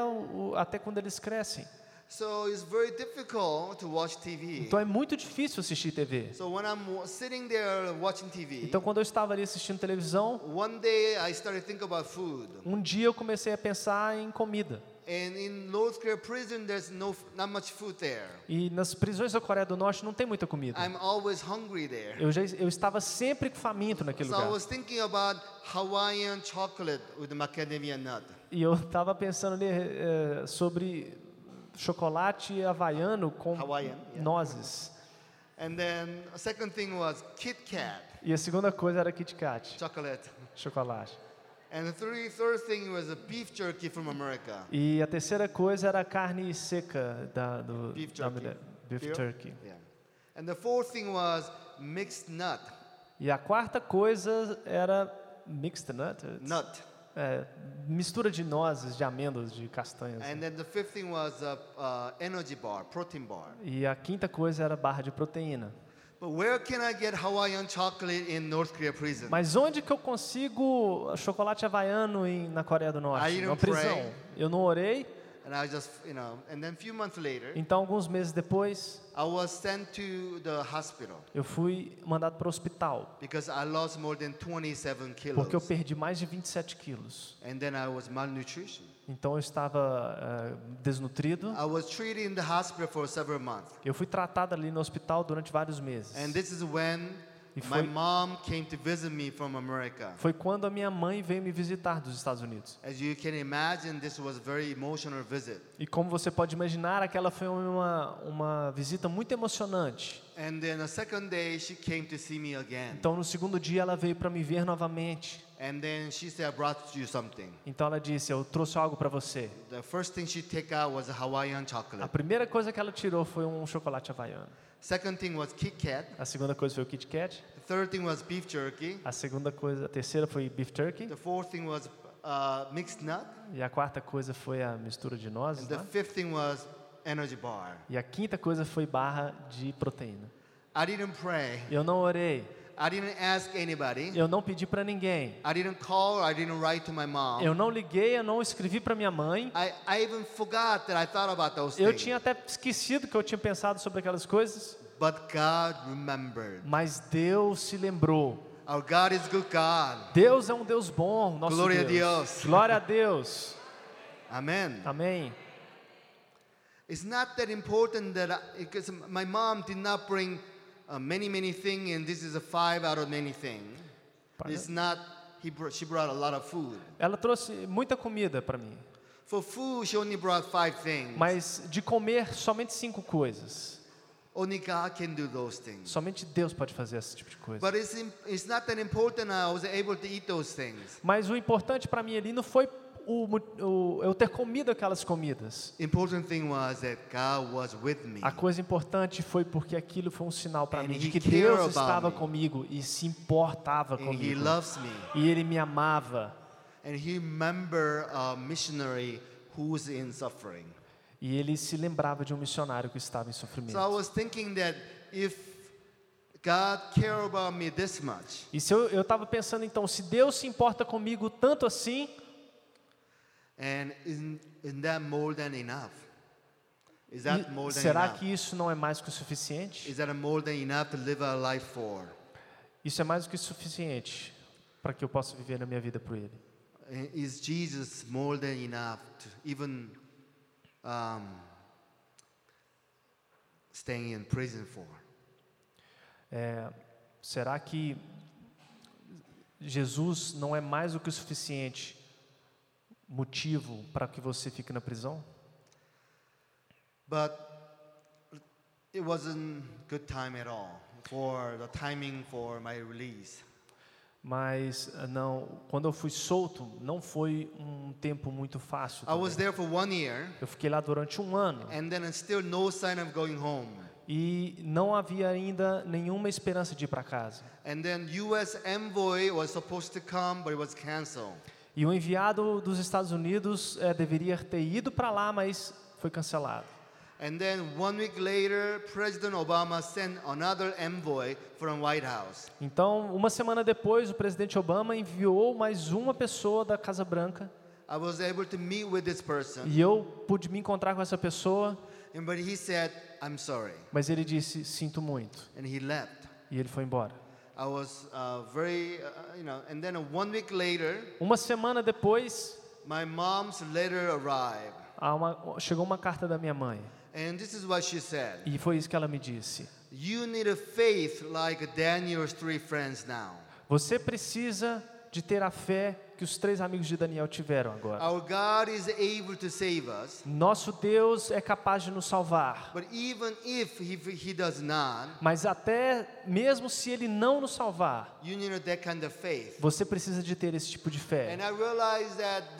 até quando eles crescem. So it's very difficult to watch TV. Então é muito difícil assistir TV. So when I'm sitting there watching TV, Então quando eu estava ali assistindo televisão, one day I started to think about food. um dia eu comecei a pensar em comida. And in North Korea prison, there's not much food there. E nas prisões da Coreia do Norte não tem muita comida. I'm always hungry there. Eu estava sempre faminto naquele So I lugar. was thinking about Hawaiian chocolate with macadamia nut. E eu estava pensando ali, sobre chocolate havaiano com Hawaiian, yeah. nozes. And then a second thing was Kit Kat E a segunda coisa era Kit Kat, chocolate. chocolate. And the third thing was a beef jerky from America. E a terceira coisa era a carne seca Beef da jerky. mulher, beef Beer? turkey. Yeah. And the fourth thing was mixed nut. E a quarta coisa era mixed nut, Nut. mistura de nozes, de amêndoas, de castanhas. And then the fifth thing was a energy bar, protein bar. E a quinta coisa era barra de proteína. But where can I get Hawaiian chocolate in North Korea prison? Mas onde que eu consigo chocolate havaiano na Coreia do I Norte? didn't Na prisão. pray. Eu não orei. And I just, and then a few months later, Então, alguns meses depois, I was sent to the hospital eu fui mandado para o hospital. because I lost more than 27 kilos. Porque eu perdi mais de 27 quilos. And then I was malnutrition. Então, eu estava desnutrido. I was treated in the hospital for several months. Eu fui tratado ali no hospital durante vários meses. And this is when E my foi- mom came to visit me from America. Foi quando a minha mãe veio me visitar dos Estados Unidos. As you can imagine, this was a very emotional visit. E como você pode imaginar, aquela foi uma visita muito emocionante. And then the second day, she came to see me again. Então, no segundo dia, ela veio para me ver novamente. And then she said, I brought you something. Então, ela disse: eu trouxe algo para você. The first thing she took out was a Hawaiian A chocolate. primeira coisa que ela tirou foi um chocolate havaiano. Second thing was Kit Kat. A segunda coisa foi o Kit Kat. The third thing was beef jerky. A terceira foi beef turkey. The fourth thing was mixed nut. E a quarta coisa foi a mistura de nozes, And the né? fifth thing was energy bar. E a quinta coisa foi barra de proteína. I didn't pray. Eu não orei. I didn't ask anybody. Eu não pedi para ninguém. I didn't call. I didn't write to my mom. Eu não liguei, eu não escrevi para minha mãe. I even forgot that I thought about those Eu things. tinha até esquecido que eu tinha pensado sobre aquelas coisas. But God remembered. Mas Deus se lembrou. Our God is good God. Deus é um Deus bom, nosso Glória a Deus. Deus. Glória a Deus. Amen. Amém. It's not that important because my mom did not bring many things, and this is a 5 out of many things. It's not. She brought a lot of food. Ela trouxe muita comida para mim. For food, she only brought 5 things. Mas de comer somente 5 coisas. Only God can do those things. Somente Deus pode fazer esse tipo de coisa. But it's not that important. I was able to eat those things. Mas o importante para mim ali não foi eu ter comido aquelas comidas. Important thing was that God was with me. A coisa importante foi porque aquilo foi um sinal para And mim de he que cared Deus about estava me. comigo e se importava And He comigo. loves me. E Ele me amava. And He remember a missionary who's in suffering. E Ele se lembrava de um missionário que estava em sofrimento. So I was thinking that if God care about me this much, E se eu estava pensando então, se Deus se importa comigo tanto assim, and isn't that more than enough? Is that more than será enough? que isso não é mais que o suficiente? Is that more than enough to live our life for? Isso é mais do que suficiente para que eu possa viver na minha vida por Ele. Is Jesus more than enough to even staying in prison for? Será que Jesus não é mais do que o suficiente motivo para que você fique na prisão? But it wasn't good time at all for the timing for my release. Mas não, quando eu fui solto, não foi um tempo muito fácil. I was também. there for 1 year, Eu fiquei lá durante 1 ano and then still no sign of going home. e não havia ainda nenhuma esperança de ir para casa. And then U.S. envoy was supposed to come, but it was canceled. E o enviado dos Estados Unidos deveria ter ido para lá, mas foi cancelado. And then 1 week later, President Obama sent another envoy from White House. Então, 1 semana depois, o presidente Obama enviou mais uma pessoa da Casa Branca I was able to meet with this person, e eu pude me encontrar com essa pessoa, but he said, "I'm sorry," mas ele disse, sinto muito, and he left. e ele foi embora. I was very, and then 1 week later, 1 semana depois, my mom's letter arrived. chegou uma carta da minha mãe, And this is what she said. e foi isso que ela me disse. You need a faith like Daniel's 3 friends now. Você precisa de ter a fé que os 3 amigos de Daniel tiveram agora. Our God is able to save us, Nosso Deus é capaz de nos salvar. but even if he does not, Mas até mesmo se Ele não nos salvar, you need that kind of faith. você precisa de ter esse tipo de fé. And I realized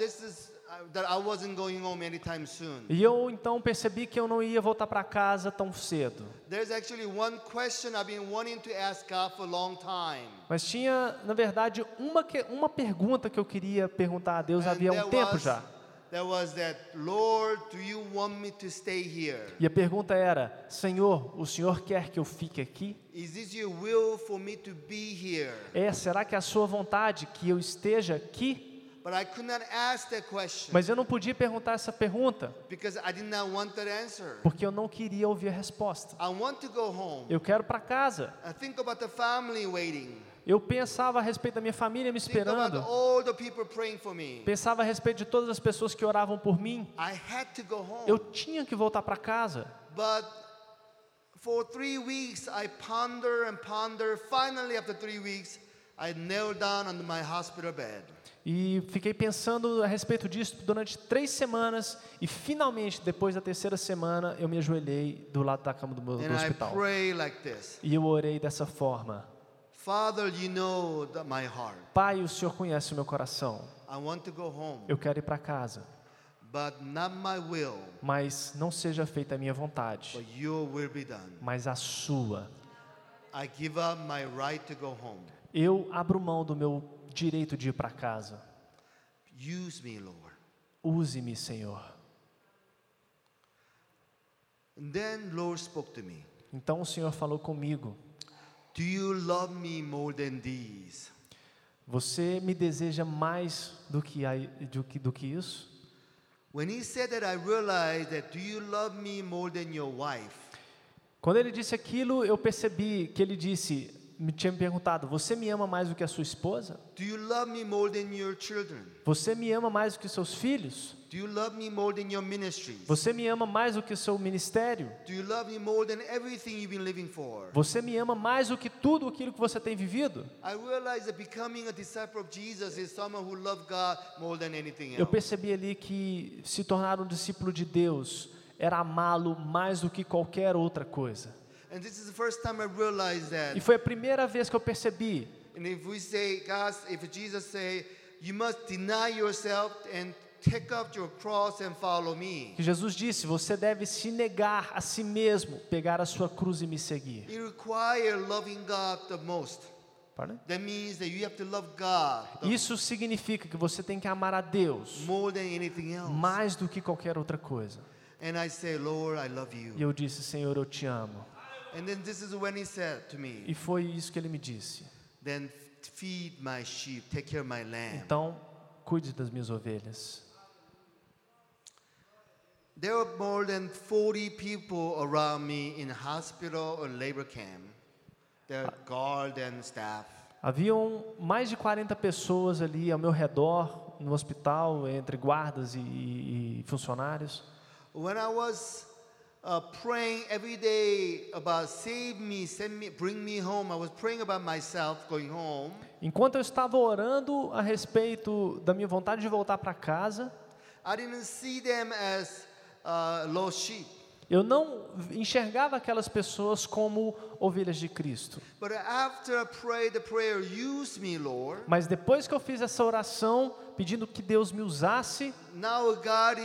that I wasn't going home anytime soon. E eu então percebi que eu não ia voltar para casa tão cedo. There's actually one question I've been wanting to ask God for a long time. Mas tinha, na verdade, uma pergunta que eu queria perguntar a Deus havia um tempo já. That was that, Lord, do you want me to stay here? E a pergunta era: Senhor, o Senhor quer que eu fique aqui? Is this your will for me to be here? Será que é a sua vontade que eu esteja aqui? But I could not ask that question Mas eu não podia perguntar essa pergunta, because I did not want that answer. porque eu não queria ouvir a resposta. I want to go home. Eu quero para casa. I think about the family waiting. Eu pensava a respeito da minha família me Think about esperando. all the people praying for me. Pensava a respeito de todas as pessoas que oravam por mim. I had to go home. Eu tinha que voltar para casa. But for 3 weeks, I ponder and ponder. Finally, after 3 weeks, I knelt down on my hospital bed. E fiquei pensando a respeito disso durante 3 semanas. E finalmente, depois da 3ª semana, eu me ajoelhei do lado da cama do And I hospital. pray like this. E eu orei dessa forma: Father, you know my heart. Pai, o Senhor conhece o meu coração. I want to go home. Eu quero ir para casa. But not my will, Mas não seja feita a minha vontade, but your will be done. mas a sua. I give up my right to go home. Eu abro mão do meu direito de ir para casa. Use me, Lord. Use-me, Senhor. And then Lord spoke to me. Então o Senhor falou comigo: Do you love me more than these? Você me deseja mais do que isso? When he said that, I realized that, do you love me more than your wife? Quando ele disse aquilo, eu percebi que ele tinha me perguntado: você me ama mais do que a sua esposa? Do you love me more than your children? Você me ama mais do que seus filhos? Do you love me more than your ministries? Você me ama mais do que o seu ministério? Do you love me more than everything you've been living for? Você me ama mais do que tudo aquilo que você tem vivido? I realized that becoming a disciple of Jesus is someone who loves God more than anything Eu else. percebi ali que se tornar um discípulo de Deus era amá-lo mais do que qualquer outra coisa. And this is the first time I realized that. E foi a primeira vez que eu percebi. And if we say, God, if Jesus say, you must deny yourself and take up your cross and follow me. Que Jesus disse: você deve se negar a si mesmo, pegar a sua cruz e me seguir. It requires loving God the most. Pardon? That means that you have to love God Isso significa que você tem que amar a Deus more than anything else. mais do que qualquer outra coisa. And I say, Lord, I love you. E eu disse: Senhor, eu te amo. And then this is when he said to me, E foi isso que ele me disse. then feed my sheep, take care of my lamb. Então, cuide das minhas ovelhas. There were more than 40 people around me in hospital or labor camp. There are guard and staff. Haviam mais de 40 pessoas ali ao meu redor, no hospital, entre guardas e funcionários. When I was praying every day about save me, send me, bring me home. I was praying about myself going home. Enquanto eu estava orando a respeito da minha vontade de voltar para casa, I didn't see them as lost sheep. eu não enxergava aquelas pessoas como ovelhas de Cristo. But after I prayed the prayer, use me, Lord. Mas depois que eu fiz essa oração, pedindo que Deus me usasse, Now God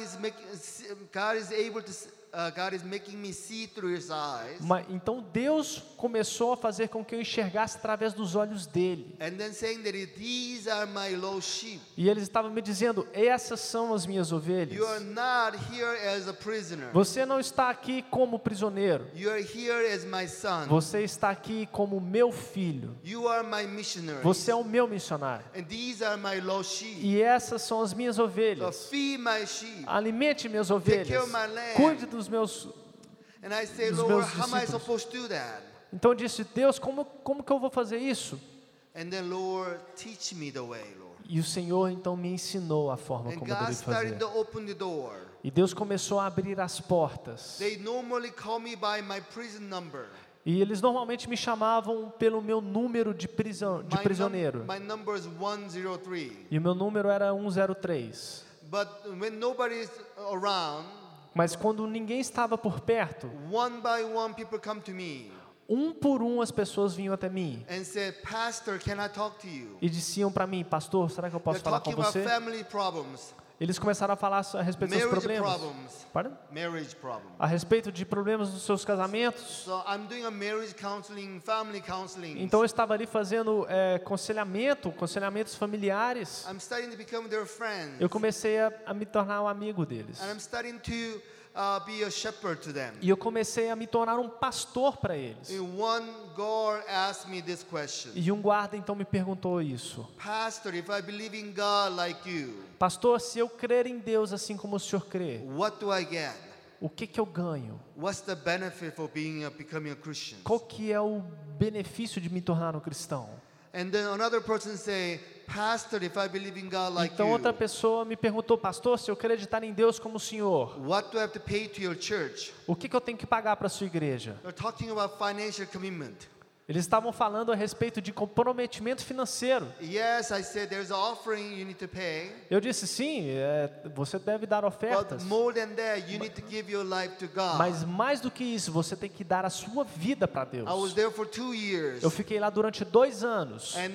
is able to. God is making me see through His eyes. então Deus começou a fazer com que eu enxergasse através dos olhos dele. And then saying that these are my lost sheep. E ele estava me dizendo: essas são as minhas ovelhas. You are not here as a prisoner. Você não está aqui como prisioneiro. You are here as my son. Você está aqui como meu filho. You are my missionary. Você é o meu missionário. And these are my lost sheep. E essas são as minhas So ovelhas. feed my sheep. Alimente minhas Take ovelhas. care of my land. Cuide dos meus. And I say, dos Lord, meus how am I discípulos. supposed to do that? Então eu disse: Deus, como que eu vou fazer isso? And then, Lord, teach me the way, Lord. E o Senhor então me ensinou a forma And como eu God deveria started fazer. to open the door. E Deus começou a abrir as portas. They normally call me by my prison number. E eles normalmente me chamavam pelo meu número de prisioneiro. My number is 103. E o meu número era 103. But when nobody is around, Mas quando ninguém estava por perto, one by one people come to me um por um as pessoas vinham até mim and said, Pastor, can I talk to you? e diziam para mim: pastor, será que eu posso They're falar com talking about você? family problems, Eles começaram a falar a respeito dos marriage problemas. problems, Pardon? marriage problems. A respeito de problemas dos seus casamentos. So I'm doing a marriage counseling, family counseling. Então eu estava ali fazendo conselhamentos familiares. I'm starting to become their friend. Eu comecei a me tornar um amigo deles. And I'm starting to be a shepherd to them. E eu comecei a me tornar um pastor para eles. And one guard asked me this question. E um guarda então me perguntou isso: Pastor, if I believe in God like you, pastor, se eu crer em Deus assim como o senhor crê, what do I get? o que eu ganho? What's the benefit for becoming a Christian? Qual que é o benefício de me tornar um cristão? And then another person say, Pastor, if I believe in God like Então outra you, pessoa me perguntou: pastor, se eu acreditar em Deus como o senhor, what do I have to pay to your church? o que eu tenho que pagar para a sua igreja? They're talking about financial commitment. Eles estavam falando a respeito de comprometimento financeiro. Yes, I said there's an offering you need to pay. Eu disse: sim, você deve dar ofertas. But more than that, you need to give your life to God. Mas mais do que isso, você tem que dar a sua vida para Deus. I was there for 2 years. Eu fiquei lá durante 2 anos. And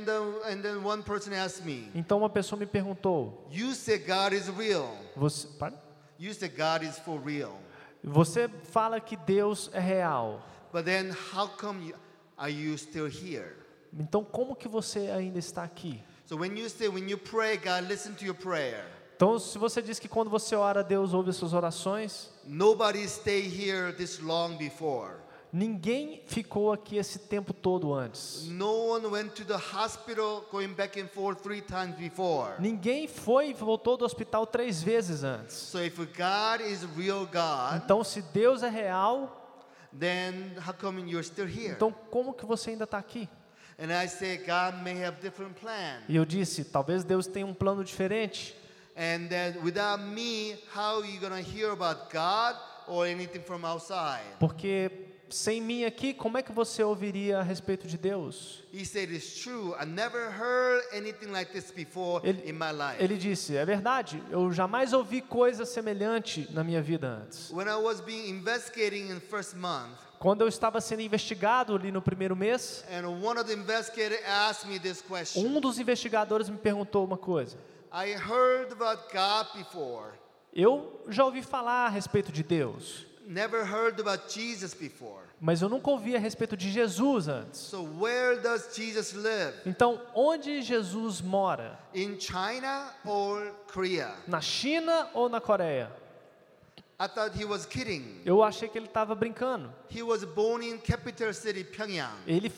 then one person asked me, Então uma pessoa me perguntou: you said God is real. pardon? You said God is for real. Você fala que Deus é real. But then how come are you still here? Então como que você ainda está aqui? So when you pray, God listen to your prayer. Então se você diz que quando você ora, Deus ouve as suas orações, Nobody stayed here this long before. ninguém ficou aqui esse tempo todo antes. No one went to the hospital going back and forth 3 times before. Ninguém foi e voltou do hospital 3 vezes antes. So if God is real God, Então se Deus é real, then how come you're still here? então como que você ainda está aqui? And I say God may have different plan. E eu disse: talvez Deus tenha um plano diferente. And that without me, how are you going to hear about God or anything from outside? Porque sem mim aqui, como é que você ouviria a respeito de Deus? He said, it's true. I never heard anything like this before in my life. Ele disse: é verdade, eu jamais ouvi coisa semelhante na minha vida antes. When I was being investigating in the first month, Quando eu estava sendo investigado ali no primeiro mês, and one of the investigators asked me this question. dos investigadores me perguntou uma coisa. I heard about God before. Eu já ouvi falar a respeito de Deus, Never heard about Jesus before. mas eu nunca ouvi a respeito de Jesus antes. So where does Jesus live? Então, onde Jesus mora? In China or Korea? Na China ou na Coreia? I thought he was kidding. Eu achei que ele estava brincando. He was born in capital city Pyongyang. Ele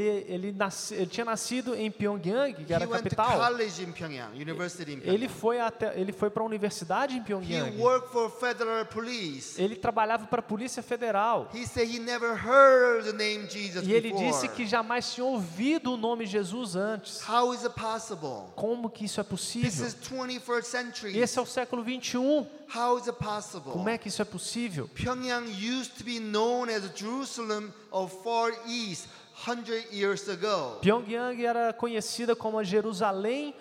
tinha nascido em Pyongyang, que era He a went to capital. college in Pyongyang, university in Ele Pyongyang. foi para a universidade em He Pyongyang. worked for federal police. Ele trabalhava para a Polícia Federal. He said he never heard the name Jesus E ele before. disse que jamais tinha ouvido o nome Jesus antes. How is it possible? Como que isso é This possível? is 21st century. Esse é o século 21. How is it possible? Como é é que isso é possível? Pyongyang used to be known as Jerusalem of Far East 100 years ago. Pyongyang era conhecida como a Jerusalém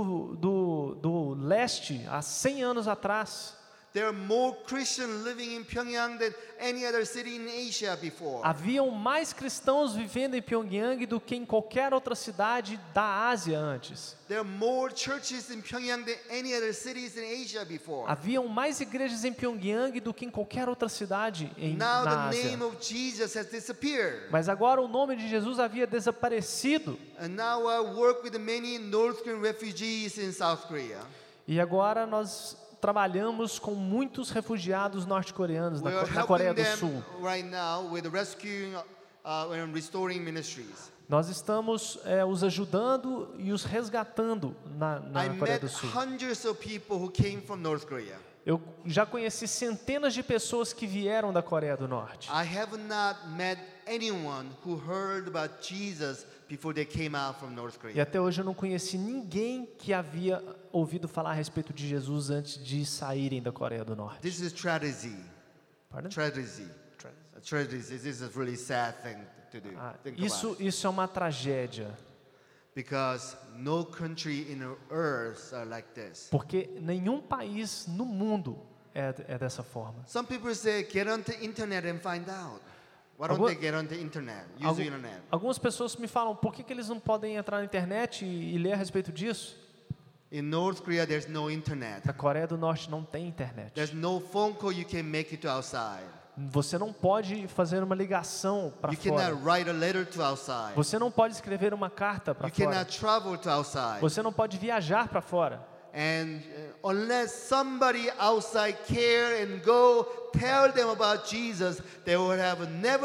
do leste há 100 anos atrás. There are more Christians living in Pyongyang than any other city in Asia before. Haviam mais cristãos vivendo em Pyongyang do que em qualquer outra cidade da Ásia antes. There are more churches in Pyongyang than any other cities in Asia before. Haviam mais igrejas em Pyongyang do que em qualquer outra cidade Now na the Ásia. name of Jesus has disappeared. Mas agora o nome de Jesus havia desaparecido. And now I work with many North Korean refugees in South Korea. E agora nós trabalhamos com muitos refugiados norte-coreanos We are na Coreia helping do them Sul. right now with rescuing and restoring ministries. Nós estamos os ajudando e os resgatando na I Coreia met do Sul. hundreds of people who came from North Korea. Eu já conheci centenas de pessoas que vieram da Coreia do Norte. I have not met anyone who heard about Jesus before they came out from North E Korea. até hoje eu não conheci ninguém que havia ouvido falar a respeito de Jesus antes de saírem da Coreia do Norte. This is tragedy. Pardon? Tragedy. Tragedy. This is a really sad thing to do. Think about. Isso é uma tragédia, Because no country in the earth are like this. porque nenhum país no mundo é dessa forma. Some people say get on the internet and find out. Why don't they get on the internet? Use the internet. Algumas pessoas me falam, por que eles não podem entrar na internet e ler a respeito disso? In North Korea, there's no internet. Na Coreia do Norte não tem internet. There's no phone call you can make it to outside. Você não pode fazer uma ligação para You fora. cannot write a letter to outside. Você não pode escrever uma carta para You fora. cannot travel to outside. Você não pode viajar para fora. And unless somebody outside care and go tell them about Jesus, they will have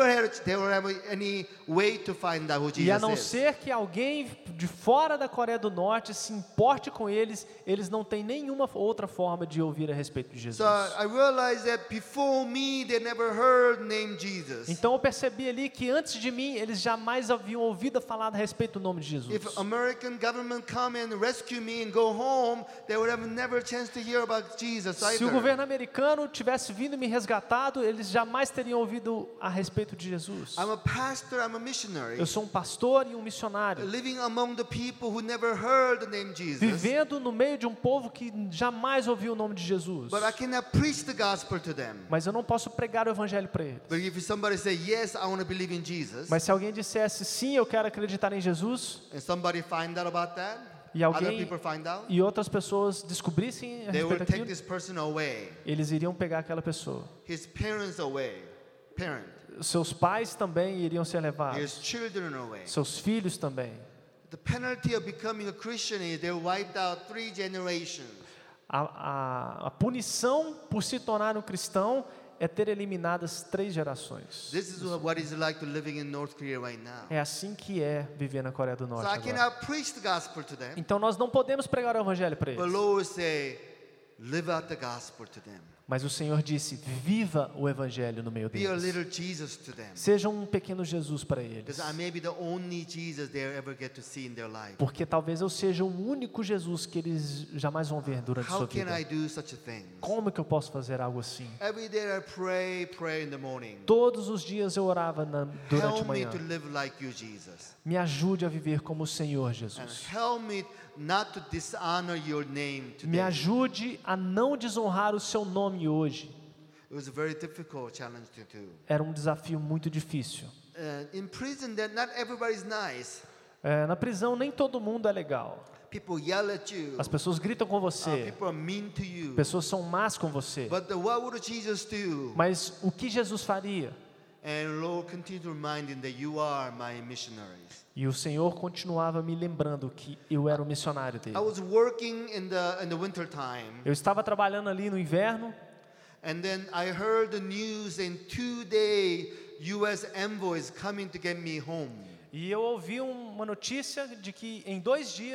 any way to find out who E a Jesus não is. ser que alguém de fora da Coreia do Norte se importe com eles, eles não têm nenhuma outra forma de ouvir a respeito de Jesus. So I realized that before me, they never heard the name Jesus. Então eu percebi ali que antes de mim, eles jamais haviam ouvido falar a respeito do nome de Jesus. If American government come and rescue me and go home, they would have never chance to hear about Jesus Se o either. governo americano tivesse vindo e me resgatado, eles jamais teriam ouvido a respeito de Jesus. I'm a pastor, I'm a missionary, Eu sou um pastor e um missionário, living among the people who never heard the name Jesus. vivendo no meio de um povo que jamais ouviu o nome de Jesus. But I cannot preach the gospel to them. Mas eu não posso pregar o evangelho para eles. But if somebody say, yes, I want to believe in Jesus, Mas se alguém dissesse, sim, eu quero acreditar em Jesus, and somebody find out about that, e other alguém people find out, e outras pessoas descobrissem a they will respeito take daquilo, this person away, eles iriam pegar aquela pessoa. his parents away, Seus pais também iriam ser his levados, children away. seus filhos também. The penalty of becoming a Christian is they wiped out 3 generations. A punição por se tornar um cristão é ter eliminadas 3 gerações. This is what it's like to living in North Korea right now. É assim que é viver na Coreia do So Norte I agora. cannot preach the gospel to them, Então nós não podemos pregar o evangelho para but eles. Lord say, live out the gospel to them. Mas o Senhor disse, viva o evangelho no meio Be a deles. little Jesus to them. Seja um pequeno Jesus para eles. Because I may be the only Jesus they ever get to see in their life. Porque talvez eu seja o único Jesus que eles jamais vão ver durante How sua can I vida. do such a thing? Como que eu posso fazer algo assim? Every day I pray in the morning. Todos os dias eu orava durante a Help me manhã. to live like you, Jesus. Me ajude a viver como o Senhor And Jesus. help me not to dishonor your name Me today. ajude a não desonrar o seu nome hoje. It was a very difficult challenge to do. Era um desafio muito difícil. In prison, not everybody's nice. Na prisão nem todo mundo é legal. People yell at you. As pessoas gritam com você. People are mean to you. Pessoas são más com você. But what would Jesus do? Mas o que Jesus faria? And Lord continue to remind him that you are my missionaries. E o Senhor continuava me lembrando que eu era o missionário dele. I was working in the winter time, Eu estava trabalhando ali no inverno. and then I heard the news in 2 days U.S. envoy is coming to get me home. E eu ouvi uma notícia de que em 2 dias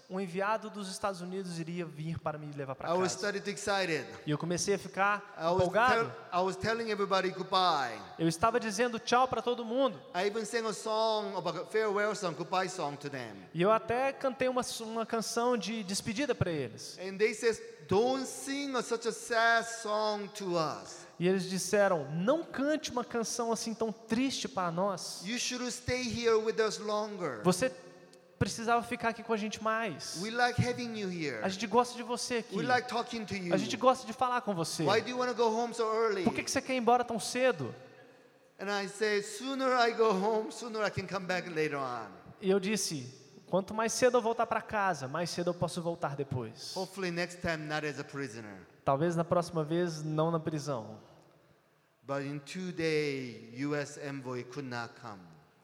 um enviado dos Estados Unidos iria vir para me levar para I was casa. started excited. E eu comecei a ficar I was, empolgado. I was telling everybody goodbye. Eu estava dizendo tchau para todo mundo. I even sang a song, a farewell song, goodbye song to them. E eu até cantei uma canção de despedida para eles. And they said, don't sing such a sad song to us. E eles disseram, não cante uma canção assim tão triste para nós. You should stay here with us longer. Você precisava ficar aqui com a gente mais. We like having you here. A gente gosta de você aqui. We like talking to you. A gente gosta de falar com você. Why do you want to go home so early? Por que você quer ir embora tão cedo? And I say, sooner I go home, sooner I can come back later on. E eu disse, quanto mais cedo eu voltar para casa, mais cedo eu posso voltar depois. Hopefully next time not as a prisoner. Talvez na próxima vez não na prisão. But in 2 days, U.S. envoy could not come.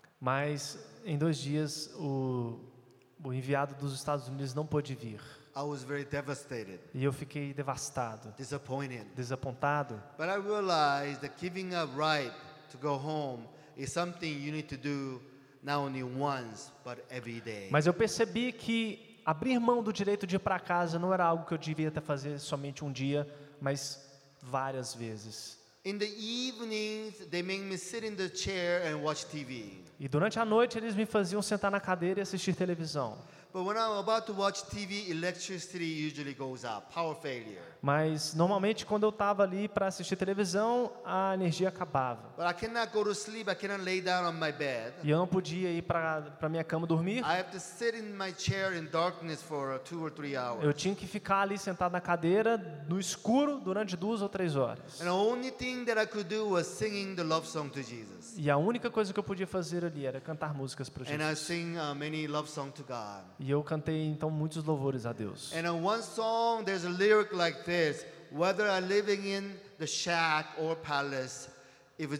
Mas em 2 dias o enviado dos Estados Unidos não pôde vir. I was very devastated, E eu fiquei devastado, disappointed. desapontado. But I realized that giving up right to go home is something you need to do not only once, but every day. Mas eu percebi que abrir mão do direito de ir para casa não era algo que eu devia fazer somente um dia, mas várias vezes. In the evenings, they make me sit in the chair and watch TV. E durante a noite eles me faziam sentar na cadeira e assistir televisão. But when I'm about to watch TV, electricity usually goes out, power failure. Mas normalmente quando eu estava ali para assistir televisão, a energia acabava. But I cannot go to sleep, I cannot lay down on my bed. E eu não podia ir para minha cama dormir. I have to sit in my chair in darkness for 2 or 3 hours. Eu tinha que ficar ali sentado na cadeira, no escuro, durante 2 ou 3 horas. And the only thing that I could do was singing the love song to Jesus. E a única coisa que eu podia fazer ali era cantar músicas para And I Jesus. sing many love songs to God. E eu cantei então muitos louvores a Deus. And in one song, there's a lyric like this: whether I'm living in the shack or palace, if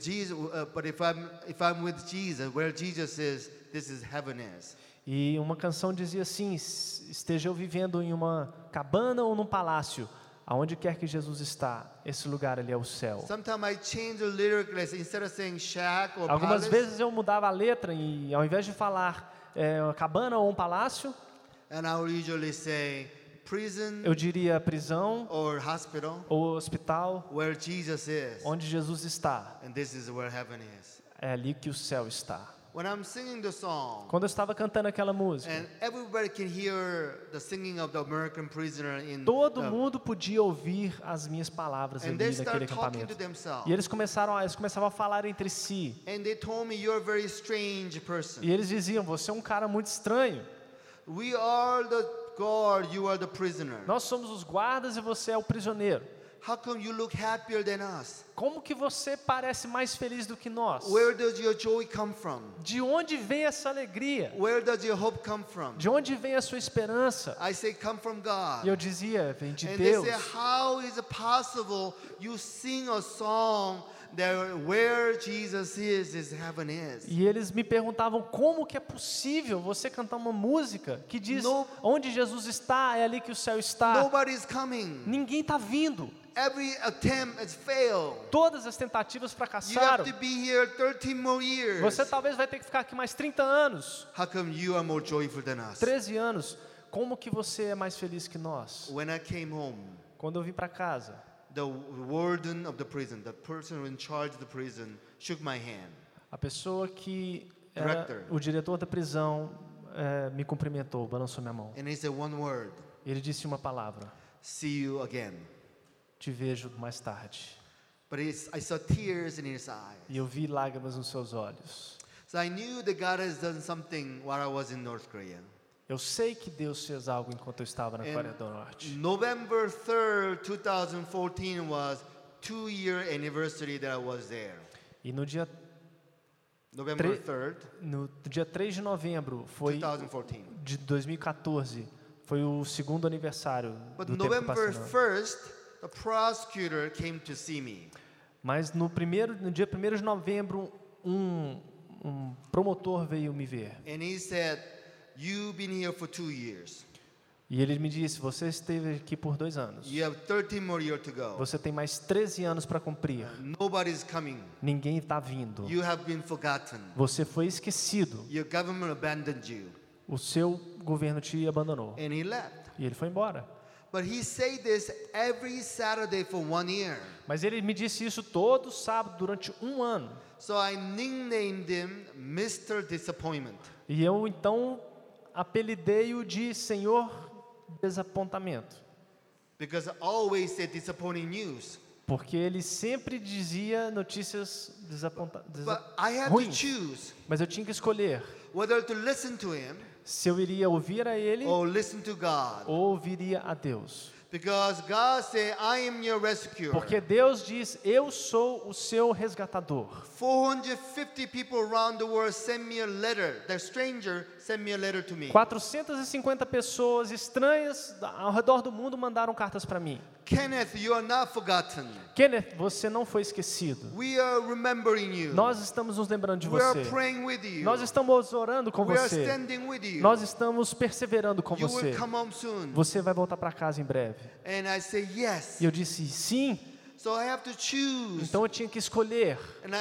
I'm with Jesus, where Jesus is, this is heaven is. E uma canção dizia assim: esteja eu vivendo em uma cabana ou num palácio, aonde quer que Jesus está, esse lugar ali é o céu. Sometimes I change the lyric list instead of saying shack or Algumas palace. vezes eu mudava a letra e ao invés de falar uma cabana ou um palácio, And I would usually say prison eu diria prisão or hospital, ou hospital, where Jesus is. onde Jesus está. And this is where heaven is. É ali que o céu está. When I'm singing the song, Quando eu estava cantando aquela música, and everybody can hear the singing of the American prisoner in todo mundo podia ouvir as minhas palavras and ali they naquele start talking to acampamento. themselves. E eles começavam a falar entre si. And they told me, you're a very strange person. E eles diziam, você é um cara muito estranho. We are the guard, you are the prisoner. Nós somos os guardas e você é o prisioneiro. How come you look happier than us? Como que você parece mais feliz do que nós? Where does your joy come from? De onde vem essa alegria? Where does your hope come from? De onde vem a sua esperança? I say, come from God. E eu dizia, vem de And Deus. they say, how is it possible you sing a song that where Jesus is heaven is? E eles me perguntavam como que é possível você cantar uma música que diz onde Jesus está, é ali que o céu está. Nobody's coming. Ninguém está vindo. Every attempt has failed. Todas as tentativas You fracassaram. have to be here 13 more years. Você talvez vai ter que ficar aqui mais 30 anos, How come you are more joyful than us? 13 anos. Como que você é mais feliz que nós? When I came home, Quando eu vim para casa, the warden of the prison, the person in charge of the prison, shook my hand. a pessoa que era Director. o diretor da prisão me cumprimentou, balançou minha mão. And he said one word, Ele disse uma palavra: see you again. te vejo mais tarde. But I saw tears in his eyes. E eu vi lágrimas nos seus olhos. So I knew that God has done something while I was in North Korea. Eu sei que Deus fez algo enquanto eu estava na And Coreia do Norte. November 3rd, 2014 was 2-year anniversary that I was there. E no dia, November 3rd, no dia 3 de novembro foi 2014. de 2014, foi o segundo aniversário But do tempo que November passou. 1st, the prosecutor came to see me. Mas no dia 1º de novembro, um promotor veio me ver. And he said, you've been here for 2 years. E ele me disse, você esteve aqui por 2 anos. You have 13 more years to go. Você tem mais 13 anos para cumprir. Nobody's coming. Ninguém está vindo. You have been forgotten. Você foi esquecido. Your government abandoned you. o seu governo te abandonou. And he left. E ele foi embora. But he said this every Saturday for 1 year. Mas ele me disse isso todo sábado durante um ano. So I nicknamed him Mr. Disappointment. E eu então apelidei-o de Senhor Desapontamento. Because I always said disappointing news. Porque ele sempre dizia notícias But I had to ruins. choose Mas eu tinha que escolher whether to listen to him se eu iria ouvir a ele or listen to God. ou ouviria a Deus. Because God said, I am your rescuer. Porque Deus diz, eu sou o seu resgatador. 450 people around the world sent me a letter. The stranger sent me a letter to me. 450 pessoas estranhas ao redor do mundo mandaram cartas para mim. Kenneth, you are not forgotten. Kenneth, você não foi esquecido. We are remembering you. Nós estamos nos lembrando de We are você. praying with you. Nós estamos orando com We are você. standing with you. Nós estamos perseverando com You você. will come home soon. Você vai voltar para casa em breve. And I say yes. E eu disse sim. So I have to choose. Então eu tinha que escolher.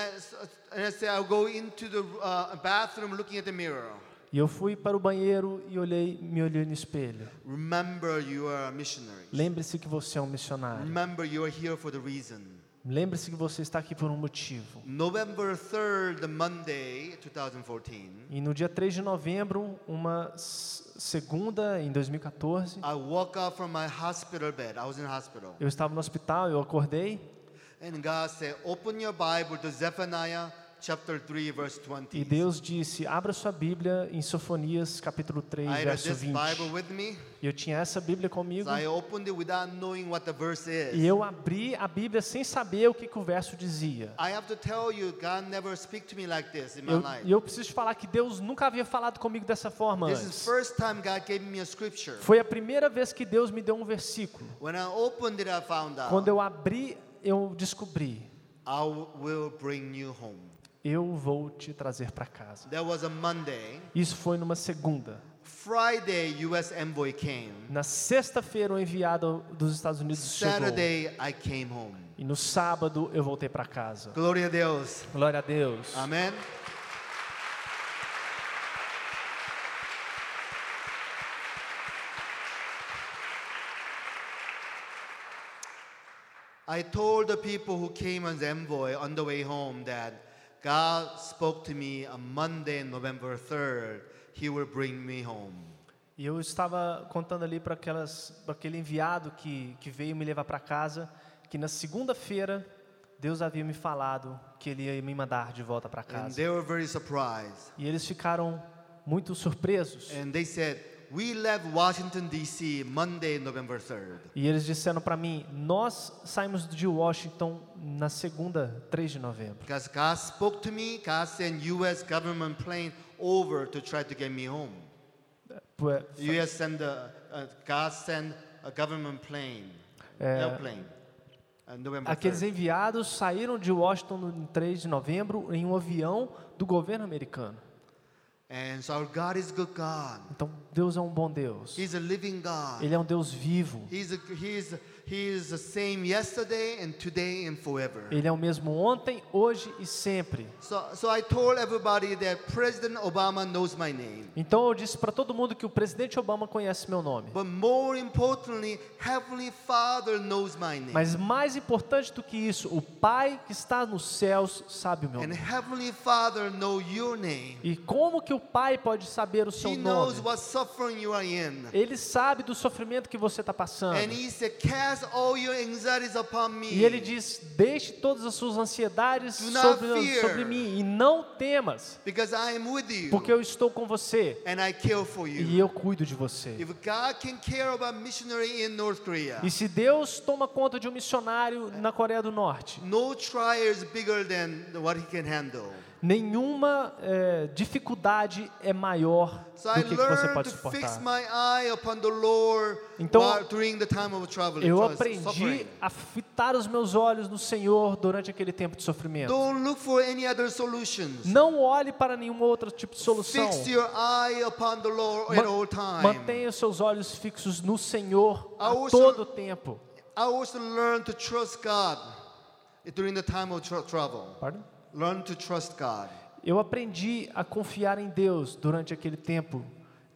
And I say I'll go into the bathroom looking at the mirror. E eu fui para o banheiro e me olhei no espelho. Remember you are a missionary. Lembre-se que você é um missionário. Remember you are here for the reason. Lembre-se que você está aqui por um motivo. November 3rd, Monday, 2014. E no dia 3 de novembro, uma segunda, em 2014, I woke up from my hospital bed. I was in hospital. eu estava no hospital, eu acordei And God said, open your Bible to Zephaniah chapter 3, verse 20. e Deus disse, abra sua Bíblia em Sofonias capítulo 3, I had verso this 20. Bible with me. E eu tinha essa Bíblia comigo So I opened it without knowing what the verse is. e eu abri a Bíblia sem saber o que o verso dizia. I have to tell you, God never speak to me like this in my life. E eu preciso te falar que Deus nunca havia falado comigo dessa forma This is antes. the first time God gave me a scripture. Foi a primeira vez que Deus me deu um versículo. When I opened it, I found Quando out, eu abri, eu descobri, I will bring you home. eu vou te trazer para casa. That was a Monday. Isso foi numa segunda. Friday, U.S. envoy came. Na sexta-feira, o enviado dos Estados Unidos chegou. Saturday, I came home. E no sábado, eu voltei para casa. Glória a Deus. Glória a Deus. Amen. I told the people who came as envoy on the way home that God spoke to me on Monday, November 3rd. He will bring me home. E eu estava contando ali para aquele enviado que veio me levar para casa, que na segunda-feira Deus havia me falado que Ele ia me mandar de volta para And casa. they were very surprised. E eles ficaram muito surpresos. And they said, we left Washington, D.C. Monday, November 3rd. E eles disseram para mim, nós saímos de Washington na segunda, 3 de novembro. Because God spoke to me, God sent U.S. government plane over to try to get me home. U.S. God sent a government plane, airplane, November Aqueles 3rd. enviados saíram de Washington no 3 de novembro em um avião do governo americano. And so our God is a good God. Então, Deus é um bom Deus. He's a living God. Ele é um Deus vivo. He is the same yesterday and today and forever. Ele é o mesmo ontem, hoje e sempre. So I told everybody that President Obama knows my name. Então eu disse para todo mundo que o presidente Obama conhece meu nome. But more importantly, Heavenly Father knows my name. Mas mais importante do que isso, o Pai que está nos céus sabe o meu And nome. Heavenly Father knows your name. E como que o Pai pode saber o seu He nome? knows what suffering you are in. Ele sabe do sofrimento que você está passando. And He said, cast all your anxieties upon me. E Ele diz, deixe todas as suas ansiedades Do not fear. sobre mim e não temas, Because I am with you. porque eu estou com você And I care for you. e eu cuido de você. If God can care about missionary in North Korea, E se Deus toma conta de um missionário na Coreia do Norte, no trial is bigger than what He can handle. nenhuma dificuldade é maior So do I que você learned pode to fix suportar. my eye upon the Lord Então, during the time of traveling. Eu suffering. aprendi a fitar os meus olhos no Senhor durante aquele tempo de sofrimento. Don't look for any other solutions. Não olhe para nenhum outro tipo de solução. Fix your eye upon the Lord at all time. Mantenha os seus olhos fixos no Senhor a also- todo tempo. I also learned to trust God during the time of trouble. Pardon? Learn to trust God. Eu aprendi a confiar em Deus durante aquele tempo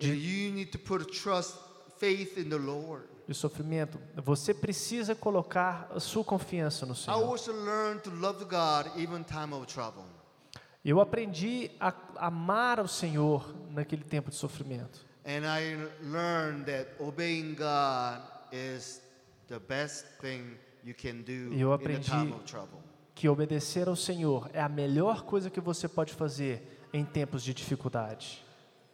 You need to put trust, faith in the Lord. de sofrimento, você precisa colocar a sua confiança no I Senhor. also learned to love God even in time of trouble. Eu aprendi a amar ao Senhor naquele tempo de sofrimento. And I learned that obeying God is the best thing you can do E eu in the aprendi time of trouble. que obedecer ao Senhor é a melhor coisa que você pode fazer em tempos de dificuldade.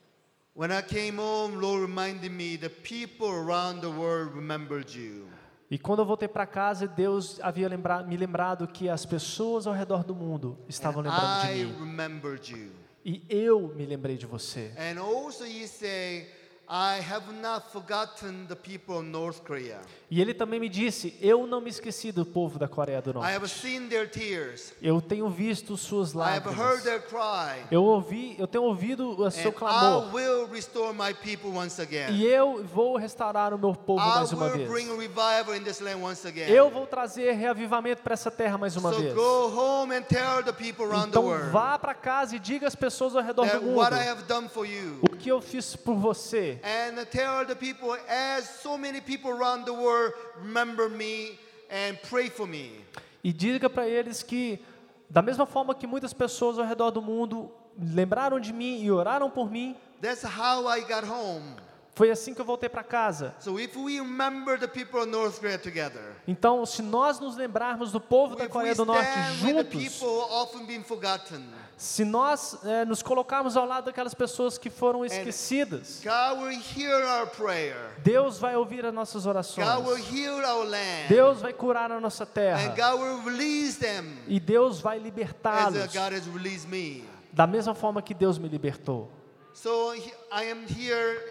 When I came home, Lord reminded me that people around the world remembered you. E quando eu voltei para casa, Deus havia me lembrado que as pessoas ao redor do mundo estavam lembrando de I mim. remembered you. E eu me lembrei de você. And also you say, I have not forgotten the people of North Korea. E ele também me disse, eu não me esqueci do povo da Coreia do I have Norte. seen their tears. Eu tenho visto suas I have heard lágrimas. their cry. Eu tenho ouvido o seu And clamor. I will restore my people once again. E eu vou restaurar o meu povo I mais uma will vez. bring revival in this land once again. Eu vou trazer reavivamento para essa terra mais uma So vez. go home and tell the people around the Então world vá para casa e diga às pessoas ao redor that do mundo what I have done for you. o que eu fiz por você. And tell the people, as so many people around the world remember me and pray for me. E diga para eles que, da mesma forma que muitas pessoas ao redor do mundo lembraram de mim e oraram por mim, That's how I got home. foi assim que eu voltei para casa. So if we remember the people of North Korea together, Então, se nós nos lembrarmos do povo da if we Coreia do Norte stand with the juntos, people often being forgotten, se nós nos colocarmos ao lado daquelas pessoas que foram esquecidas, God will hear our prayer. Deus vai ouvir as nossas God will orações. heal our land. Deus vai curar a nossa And terra. God will release them E Deus vai as libertá-los God has released me. da mesma forma que Deus me libertou. So I am here,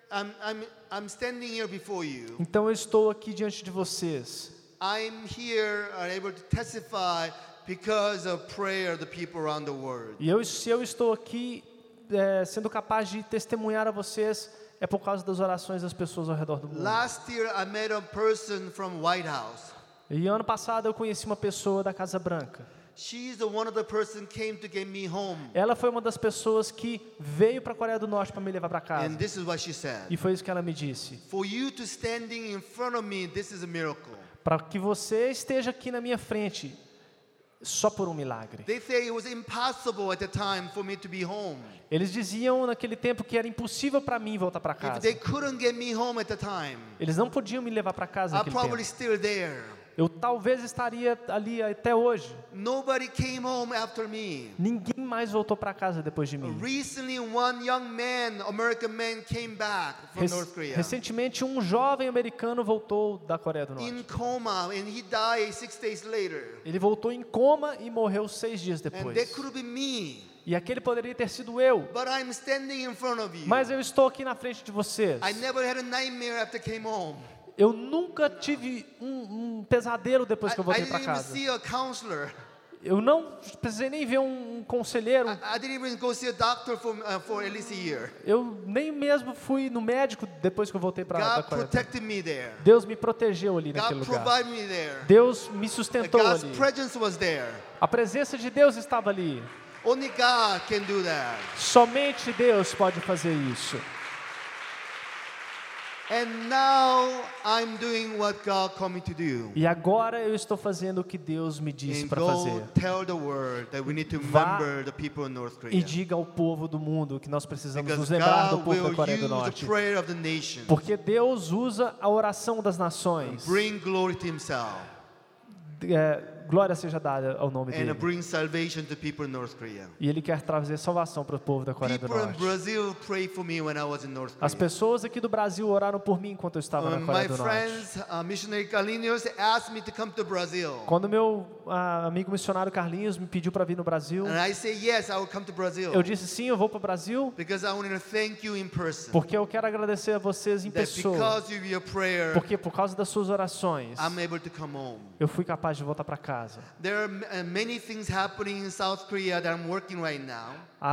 I'm standing here before you. Então eu estou aqui diante de vocês. I'm here able to testify because of prayer of the people around the world. E se eu estou aqui sendo capaz de testemunhar a vocês, é por causa das orações das pessoas ao redor do mundo. Last year I met a person from White House. E ano passado eu conheci uma pessoa da Casa Branca. She's the one of the person came to get me home. Ela foi uma das pessoas que veio para a Coreia do Norte para me levar para casa. And this is what she said. E foi isso que ela me disse. For you to standing in front of me, this is a miracle. Para que você esteja aqui na minha frente, só por um milagre. They say it was impossible at the time for me to be home. Eles diziam naquele tempo que era impossível para mim voltar para If casa. they couldn't get me home at the time, Eles não podiam me levar para casa I'm naquele probably tempo. still there. Eu talvez estaria ali até hoje. Nobody came home after me. Ninguém mais voltou para casa depois de mim. Recently, one young man, American man, came back from North Korea Recentemente, um jovem americano voltou da Coreia do in Norte. coma, and he died 6 days later. Ele voltou em coma e morreu 6 dias And depois. that could have been me, E aquele poderia ter sido eu. but I'm standing in front of you. Mas eu estou aqui na frente de vocês. I never had a nightmare after I came home. Eu nunca tive um pesadelo depois que eu I voltei didn't para even casa. see a counselor. Eu não precisei nem ver um conselheiro. I didn't even go see a doctor for at least a year. Eu nem mesmo fui no médico depois que eu voltei para a God Coreia. protected me there. Deus me protegeu ali naquele God lugar. provided me there. Deus me sustentou God's ali. presence was there. A presença de Deus estava ali. Only God can do that. Somente Deus pode fazer isso. And now I'm doing what God called me to do. E agora eu estou fazendo o que Deus me disse And para go fazer. tell the world that we need to Vá remember the people in North E Korea. diga ao povo do mundo que nós precisamos Because nos lembrar do God povo da will Coreia do use the Norte. prayer of the nation. Porque Deus usa a oração das nações. Bring glory to Himself. Glória seja dada ao nome And dele. bring salvation to people in North Korea. E Ele quer trazer salvação para o povo da Coreia do People in Norte. Brazil prayed for me when I was in North As Korea. pessoas aqui do Brasil oraram por mim enquanto eu estava na My Coreia do Norte. friends, missionary Carlinhos, asked me to come to Brazil. Quando meu amigo missionário Carlinhos me pediu para vir no Brasil, And I said, yes, I will come to Brazil. eu disse sim, eu vou para o Brasil, Because I want to thank you in person. porque eu quero agradecer a vocês em That pessoa. because of your prayer, Porque por causa das suas orações, I'm able to come home. eu fui capaz de voltar para casa. casa. There are many things happening in South Korea that I'm working right now.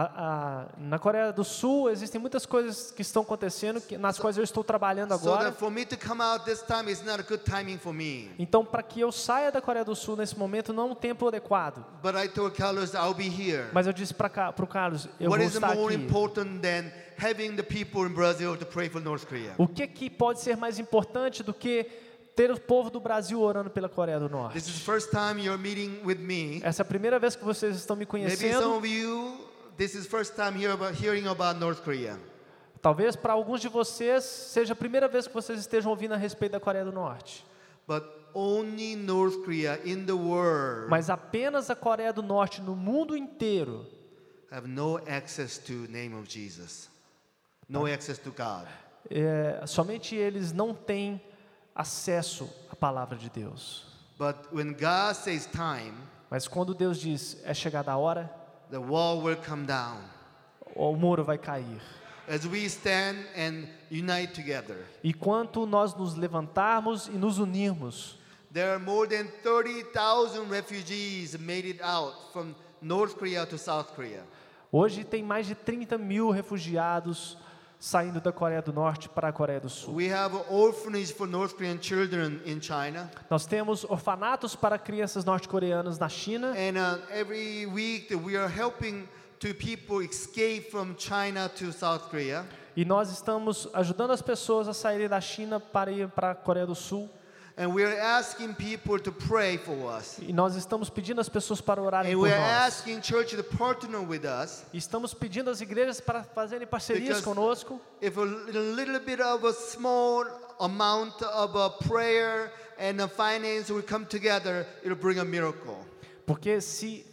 Na Coreia do Sul existem muitas coisas que estão acontecendo nas quais eu estou trabalhando So agora. that for me to come out this time is not a good timing for me. Então, para que eu saia da Coreia do Sul nesse momento, não é um tempo adequado. But I told Carlos I'll be here. Mas eu disse para o Carlos, eu What vou is estar more aqui. important than having the people in Brazil to pray for North Korea? O que pode ser mais importante do que ter o povo do Brasil orando pela Coreia do Norte? This is the first time you're meeting with me. Essa é a primeira vez que vocês estão me Maybe some conhecendo. of you, this is first time hearing about North Korea. Talvez para alguns de vocês seja a primeira vez que vocês estejam ouvindo a respeito da Coreia do Norte. But only North Korea in the world Mas apenas a Coreia do Norte no mundo inteiro have no access to name of Jesus. No access to God. somente eles não têm acesso à palavra de Deus. But when God says time, Mas quando Deus diz é chegada a hora, the wall will come down. o muro vai cair. As we stand and unite together, E quanto nós nos levantarmos e nos unirmos, there are more than 30,000 refugees made it out from North Korea to South Korea. hoje tem mais de 30 mil refugiados saindo da Coreia do Norte para a Coreia do Sul. We have an orphanage for North Korean children in China. Nós temos orfanatos para crianças norte-coreanas na China. And every week we are helping to people escape from China to South Korea. E nós estamos ajudando as pessoas a saírem da China para ir para a Coreia do Sul. And we are asking people to pray for us. E nós estamos pedindo às pessoas para orarem And por we are nós. asking church to partner with us. E estamos pedindo às igrejas para fazerem parcerias Because conosco. If a little bit of a small amount of a prayer and a finance will come together, it'll bring a miracle. Porque se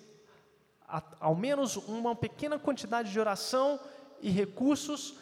ao menos uma pequena quantidade de oração e recursos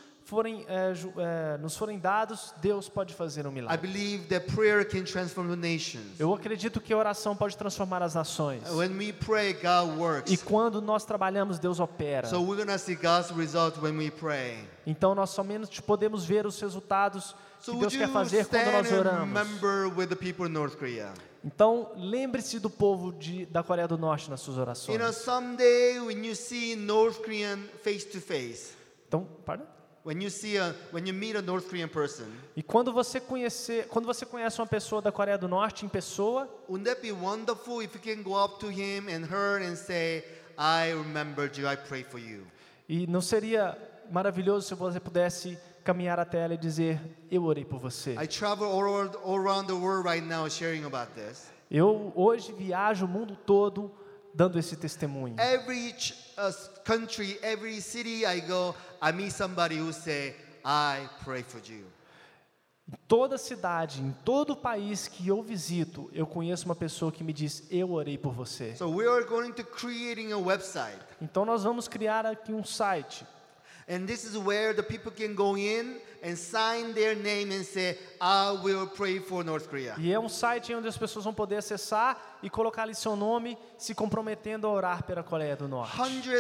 nos forem dados, Deus pode fazer um I milagre. believe that prayer can transform the nations. Eu acredito que a oração pode transformar as nações. When we pray, God E works. quando nós trabalhamos, Deus opera. So we're going to see God's result when we pray. Então nós somente podemos ver os resultados So que would Deus you quer fazer quando stand nós and oramos. remember with the people in North Korea? Então lembre-se do povo da Coreia do Norte nas suas orações. You know, someday when you see North Korean face to face, Então, pardon? when you meet a North Korean person, E quando você conhece uma pessoa da Coreia do Norte em pessoa, wouldn't that be wonderful if you can go up to him and her and say, I remembered you, I prayed for you. e não seria maravilhoso se você pudesse caminhar até ela e dizer, eu orei por você. I travel all around the world right now sharing about this. Eu hoje viajo o mundo todo dando esse testemunho. Every country, every city I go, I meet somebody who say, I pray for you. Em toda cidade, em todo país que eu visito, eu conheço uma pessoa que me diz, eu orei por você. So we are going to creating a website. Então nós vamos criar aqui um site. And this is where the people can go in and sign their name and say, I will pray for North Korea. E é um site onde as pessoas vão poder acessar e colocar ali seu nome, se comprometendo a orar pela Coreia do Norte.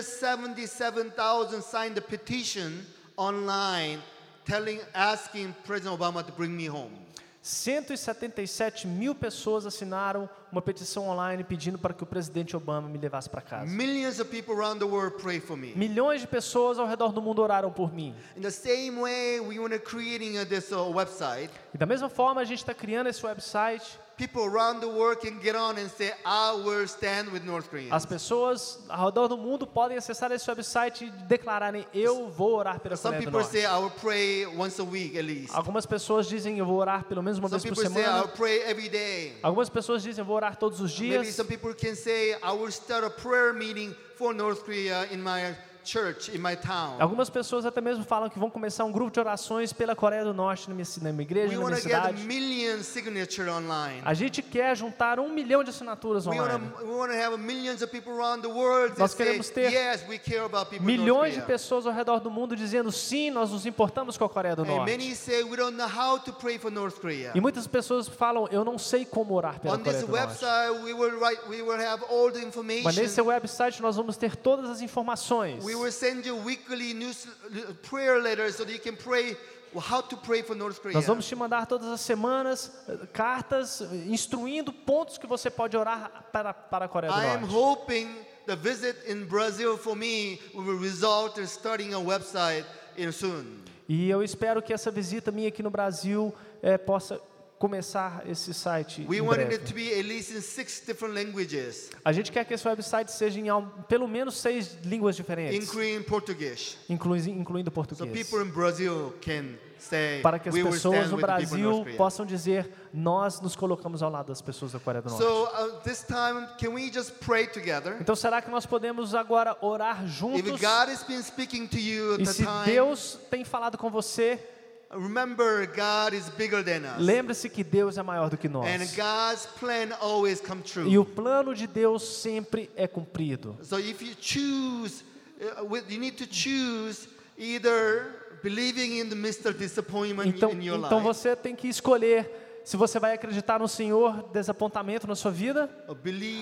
177,000 signed the petition online asking President Obama to bring me home. 177 mil pessoas assinaram uma petição online pedindo para que o presidente Obama me levasse para casa. Millions of people around the world pray for me. Milhões de pessoas ao redor do mundo oraram por mim. In the same way, we want to creating this website. E da mesma forma, a gente está criando esse website. People around the world can get on and say, I will stand with North Koreans. As pessoas ao redor do mundo podem acessar esse website e declararem, eu vou orar pela Some Coreia do people Norte. say, I will pray once a week at least. Algumas pessoas dizem, eu vou orar pelo menos uma Some vez por people say, I semana. will pray every day. Algumas pessoas dizem, eu vou orar todos os Maybe dias. some people can say, I will start a prayer meeting for North Korea in my church, in my town. Algumas pessoas até mesmo falam que vão começar um grupo de orações pela Coreia do Norte na minha igreja, We na want minha to get a cidade. million signature online. A gente quer juntar 1 milhão de assinaturas We online. want to have millions of people around the world that Nós say, queremos ter yes, we care about people in North Milhões de Korea. pessoas ao redor do mundo dizendo, sim, nós nos importamos com a Coreia do And Norte. many say, we don't know how to pray for North Korea. E muitas pessoas falam, eu não sei como orar pela On this Coreia do Norte. website, we will have all the information. Mas nesse website nós vamos ter todas as informações. We will send you weekly prayer letters so that you can pray how to pray for North Korea. Nós vamos te mandar todas as semanas cartas instruindo pontos que você pode orar para a Coreia do I am Norte. hoping the visit in Brazil for me will result in starting a website soon. E eu espero que essa visita minha aqui no Brasil possa começar esse site We em wanted it to breve. be at least in 6 different languages, A gente quer que esse website seja em pelo menos 6 línguas diferentes, including Portuguese. incluindo So português. people in Brazil can say, Para que as we will pessoas stand no with the people in North Brasil Korea. possam dizer, nós nos colocamos ao lado das pessoas da Coreia do Norte. So this time, can we just pray together? Então será que nós podemos agora orar If juntos? God has been speaking to you at E the se time, Deus tem falado com você, remember God is bigger than us. lembre-se que Deus é maior do que nós. And God's plan always come E true. o plano de Deus sempre é cumprido. So if you choose, you need to choose either believing in the Mr. Disappointment in your Então life, você tem que escolher se você vai acreditar no Senhor desapontamento na sua vida, or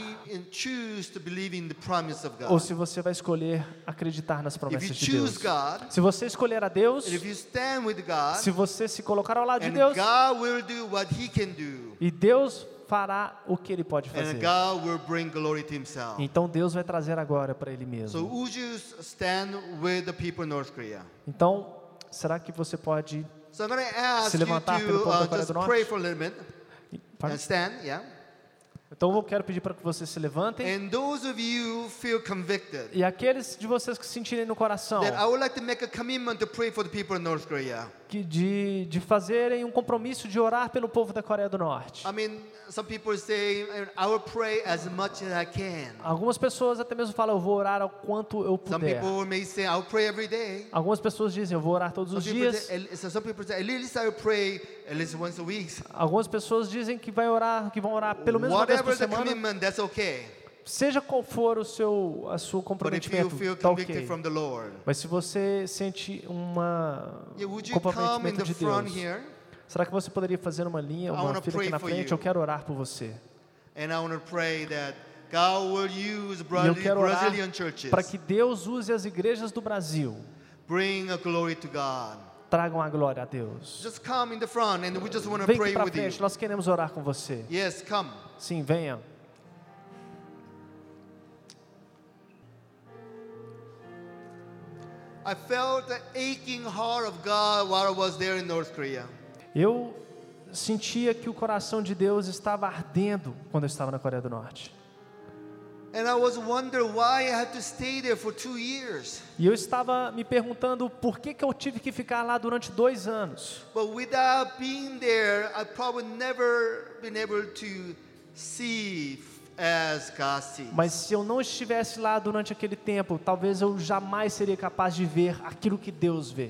choose to believe in the promise of ou God. se você vai escolher acreditar nas If promessas you de choose Deus. God, Se você escolher a Deus, and if you stand with God, se você se colocar ao lado de and Deus, God will do what He can do, e Deus fará o que Ele pode and fazer. God will bring glory to Himself. Então Deus vai trazer agora para Ele So mesmo. would you stand with the people in North Korea? Então, será que você pode So I'm going to ask Se you levantar pelo povo da to Coreia just do Norte? pray for a little bit and stand, yeah. Então eu quero pedir para que vocês se levantem. And those of you who feel convicted, E aqueles de vocês que se sentirem no coração that I would like to make a commitment to pray for the people in North Korea. que de fazerem um compromisso de orar pelo povo da Coreia do Norte. I mean, some people say, I will pray as much as I can. Algumas pessoas até mesmo falam, eu vou orar ao quanto eu Some puder. people may say, I will pray every day. Algumas pessoas dizem, eu vou orar todos os dias. Some people say, at least I will pray at least once a week. Algumas pessoas dizem que vão orar pelo menos uma vez por Whatever the semana. commitment, that's okay. Seja qual for a sua But if you comprometimento, feel tá convicted ok. from the Lord, Mas se você sente would you come in comprometimento the de front Deus, here? será que você poderia fazer uma linha, uma wanna fila pray aqui na for frente? you. Eu quero orar por você. And I want to pray that God will use E eu quero orar Brazilian churches, para que Deus use as igrejas do Brasil, bring a glory to God. tragam a glória a Deus. Just come in the front and we just want to Vem pray aqui para with frente, you. nós queremos orar com você. Yes, come. Sim, venha. I felt the aching heart of God while I was there in North Korea. Eu sentia que o coração de Deus estava ardendo quando eu estava na Coreia do Norte. And I was wondering why I had to stay there for 2 years. E eu estava me perguntando por que eu tive que ficar lá durante 2 anos. But without being there, I probably never been able to see as God sees. Mas se eu não estivesse lá durante aquele tempo, talvez eu jamais seria capaz de ver aquilo que Deus vê.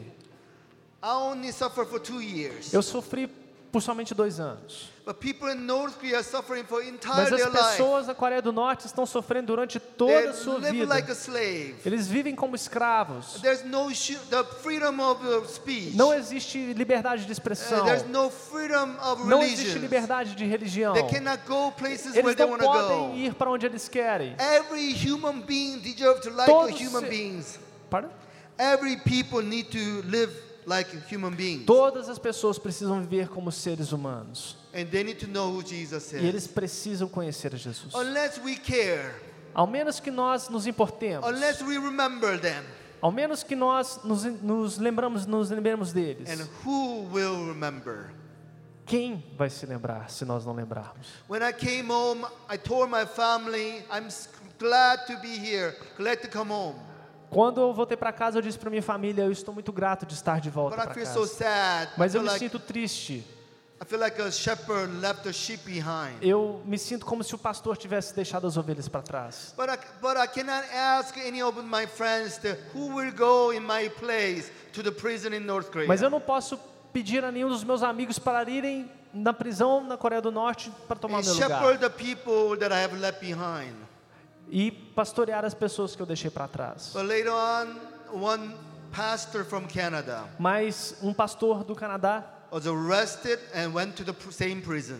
I only suffered for 2 years. Eu sofri por somente 2 anos. But people in North Korea are suffering for Mas entire as their life. pessoas da Coreia do Norte estão sofrendo durante toda They a sua live vida. like a slave. Eles vivem como escravos. There's no the freedom of speech. Não existe liberdade de expressão. There's no freedom of Não existe religion. liberdade de religião. They cannot go places where Eles they não want to podem go. ir para onde eles querem. Every human being deserves to like Todos human se- beings. Para? Every people need to live like human beings. Todas as pessoas precisam viver como seres humanos. And they need to know who Jesus E eles is. precisam conhecer a Jesus. Unless we care, Ao menos que nós nos importemos. unless we remember them, Ao menos que nós nos lembremos deles. and who will remember? Quem vai se lembrar se nós não lembrarmos? When I came home, I told my family, I'm glad to be here, glad to come home. Quando eu voltei para casa, eu disse para minha família, eu estou muito grato de estar de volta But I para feel casa. so sad. Mas eu me sinto triste. I feel like a shepherd left the sheep behind. Eu me sinto como se o pastor tivesse deixado as ovelhas para trás. But I cannot ask any of my friends who will go in my place to the prison in North Korea. Mas eu não posso pedir a nenhum dos meus amigos para irem na prisão na Coreia do Norte para tomar And meu lugar. shepherd the people that I have left behind. E pastorear as pessoas que eu deixei para trás. But later on, one pastor from Canada Mas um pastor do Canadá was arrested and went to the same prison.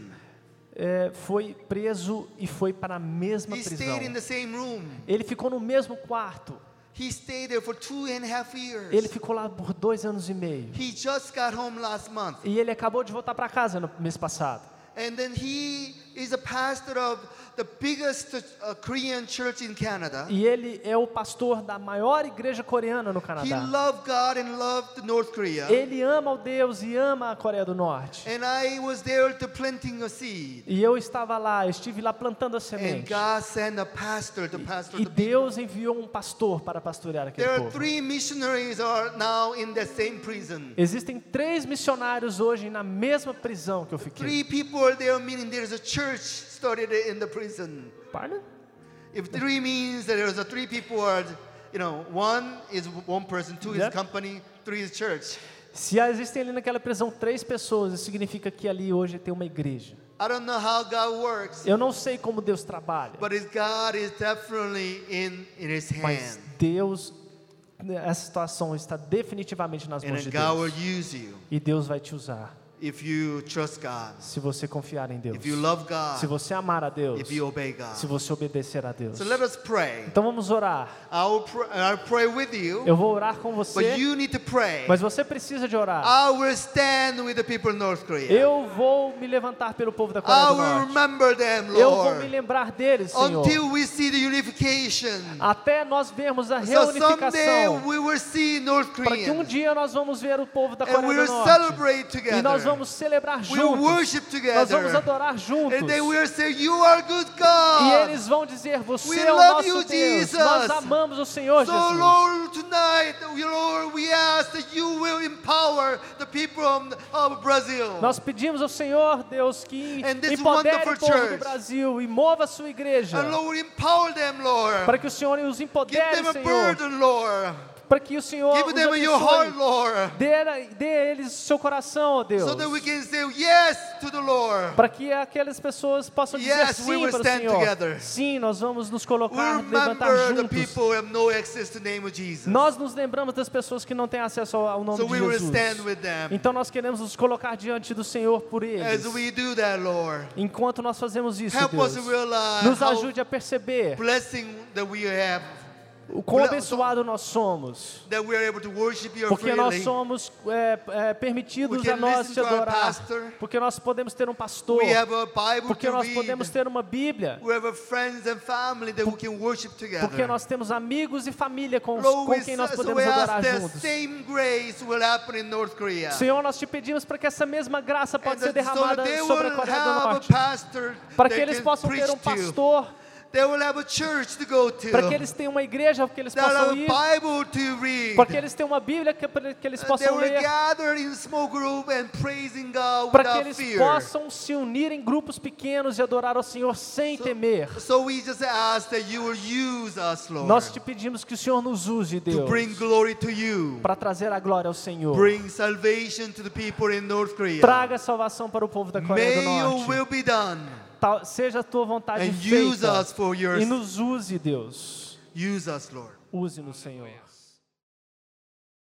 foi preso e foi para a mesma He prisão. stayed in the same room. Ele ficou no mesmo quarto. He stayed there for 2.5 years. Ele ficou lá por 2 anos e meio. He just got home last month. E ele acabou de voltar para casa no mês passado. And then he is a pastor of the biggest Korean church in Canada. E ele é o pastor da maior igreja coreana no He Canadá. loved God and loved North Korea. Ele ama o Deus e ama a Coreia do Norte. And I was there to planting a seed. E eu estava lá, eu estive lá plantando a And semente. God sent a pastor to pastor E the people. Deus enviou um pastor para pastorear aquele There are povo. 3 missionaries are now in the same prison. Existem 3 missionários hoje na mesma prisão que eu fiquei. 3 people are there, meaning there is a church started in the prison. Pardon? If 3 means that there's a 3 people are, 1 is 1 person, 2 is Yep. company, 3 is church. Se existem ali naquela prisão 3 pessoas, isso significa que ali hoje tem uma igreja. I don't know how God works, Eu não sei como Deus trabalha, but God is definitely in His mas hand. Deus, essa situação está definitivamente nas mãos And de God will Deus. use you E Deus vai te usar if you trust God, se você confiar em Deus, if you love se God, você amar a Deus, if you obey God. se você obedecer a Deus. So let us pray. Então vamos orar. I'll pray with you, Eu vou orar com but você, you need to pray. mas você precisa de orar. I will stand with the people in North Korea. Eu vou me levantar pelo povo da Coreia I do will Norte. remember them, Eu vou me Lord, lembrar deles, Senhor, until we see the unification. até nós vermos a So someday reunificação, we will see North para que um Koreans, dia nós vamos ver o povo da and we Coreia will do Norte. celebrate E nós together. vamos celebrar We will juntos. worship Nós vamos together. adorar juntos. And they will say, "You are good E God." eles vão dizer, você We é o love nosso you, Deus. Jesus. Nós amamos o Senhor So Jesus. Lord, tonight, Lord, we ask that you will empower the people of Brazil. Nós pedimos ao Senhor, Deus, que And this empodere o wonderful povo do church. Brasil e mova a sua igreja. And Lord, empower them, Lord. Para que o Senhor os Give empodere, them a Senhor. burden, Lord. Para que o Senhor Give os them your heart, abençoe. Lord. Dê a eles o seu coração, ó Deus. So that we can say yes to the Lord. Para que aquelas pessoas possam dizer Yes, we sim will para o stand Senhor. together. Sim, nós vamos nos We colocar, levantar remember the juntos. people who have no access to the name of Jesus. Nós nos lembramos das pessoas que não têm acesso ao nome So de we will Jesus. stand with them. Então nós queremos nos colocar diante do Senhor por eles. As we do that, Lord, Enquanto nós fazemos isso, help us Deus, to realize nos how ajude a perceber blessing that we have, o quão abençoado nós somos. that we are able to worship you Porque nós freely. somos permitidos We a can nós listen te to our adorar. pastor. Porque nós podemos ter um pastor. We have a Bible Porque to nós read. podemos ter uma Bíblia. We have a friends and family that we can worship together. Porque nós temos amigos e família com Lord, quem nós so podemos we adorar ask that juntos. same grace will happen in North Korea. Senhor, nós te pedimos para que essa mesma graça And pode ser that so derramada that they sobre a will Coreia do have a Norte. pastor Para they que eles can possam ter preach um to. pastor, They will have a church to go to. para que eles tenham uma igreja que eles They'll have possam a ir, Bible to read. para que eles tenham uma Bíblia que eles They possam will ler, gather in small group and praising God para que without eles fear. possam se unir em grupos pequenos e adorar ao Senhor sem temer. So we just ask that you will use us, Lord, Nós te pedimos que o Senhor nos use, to Deus, bring glory to you. para trazer a glória ao Senhor. Bring salvation to the people in North Korea. Traga salvação para o povo da Coreia do May your Norte. will be done. Seja a tua vontade And use feita us for your e nos use, Deus. use us, Lord. Use-nos, Senhor.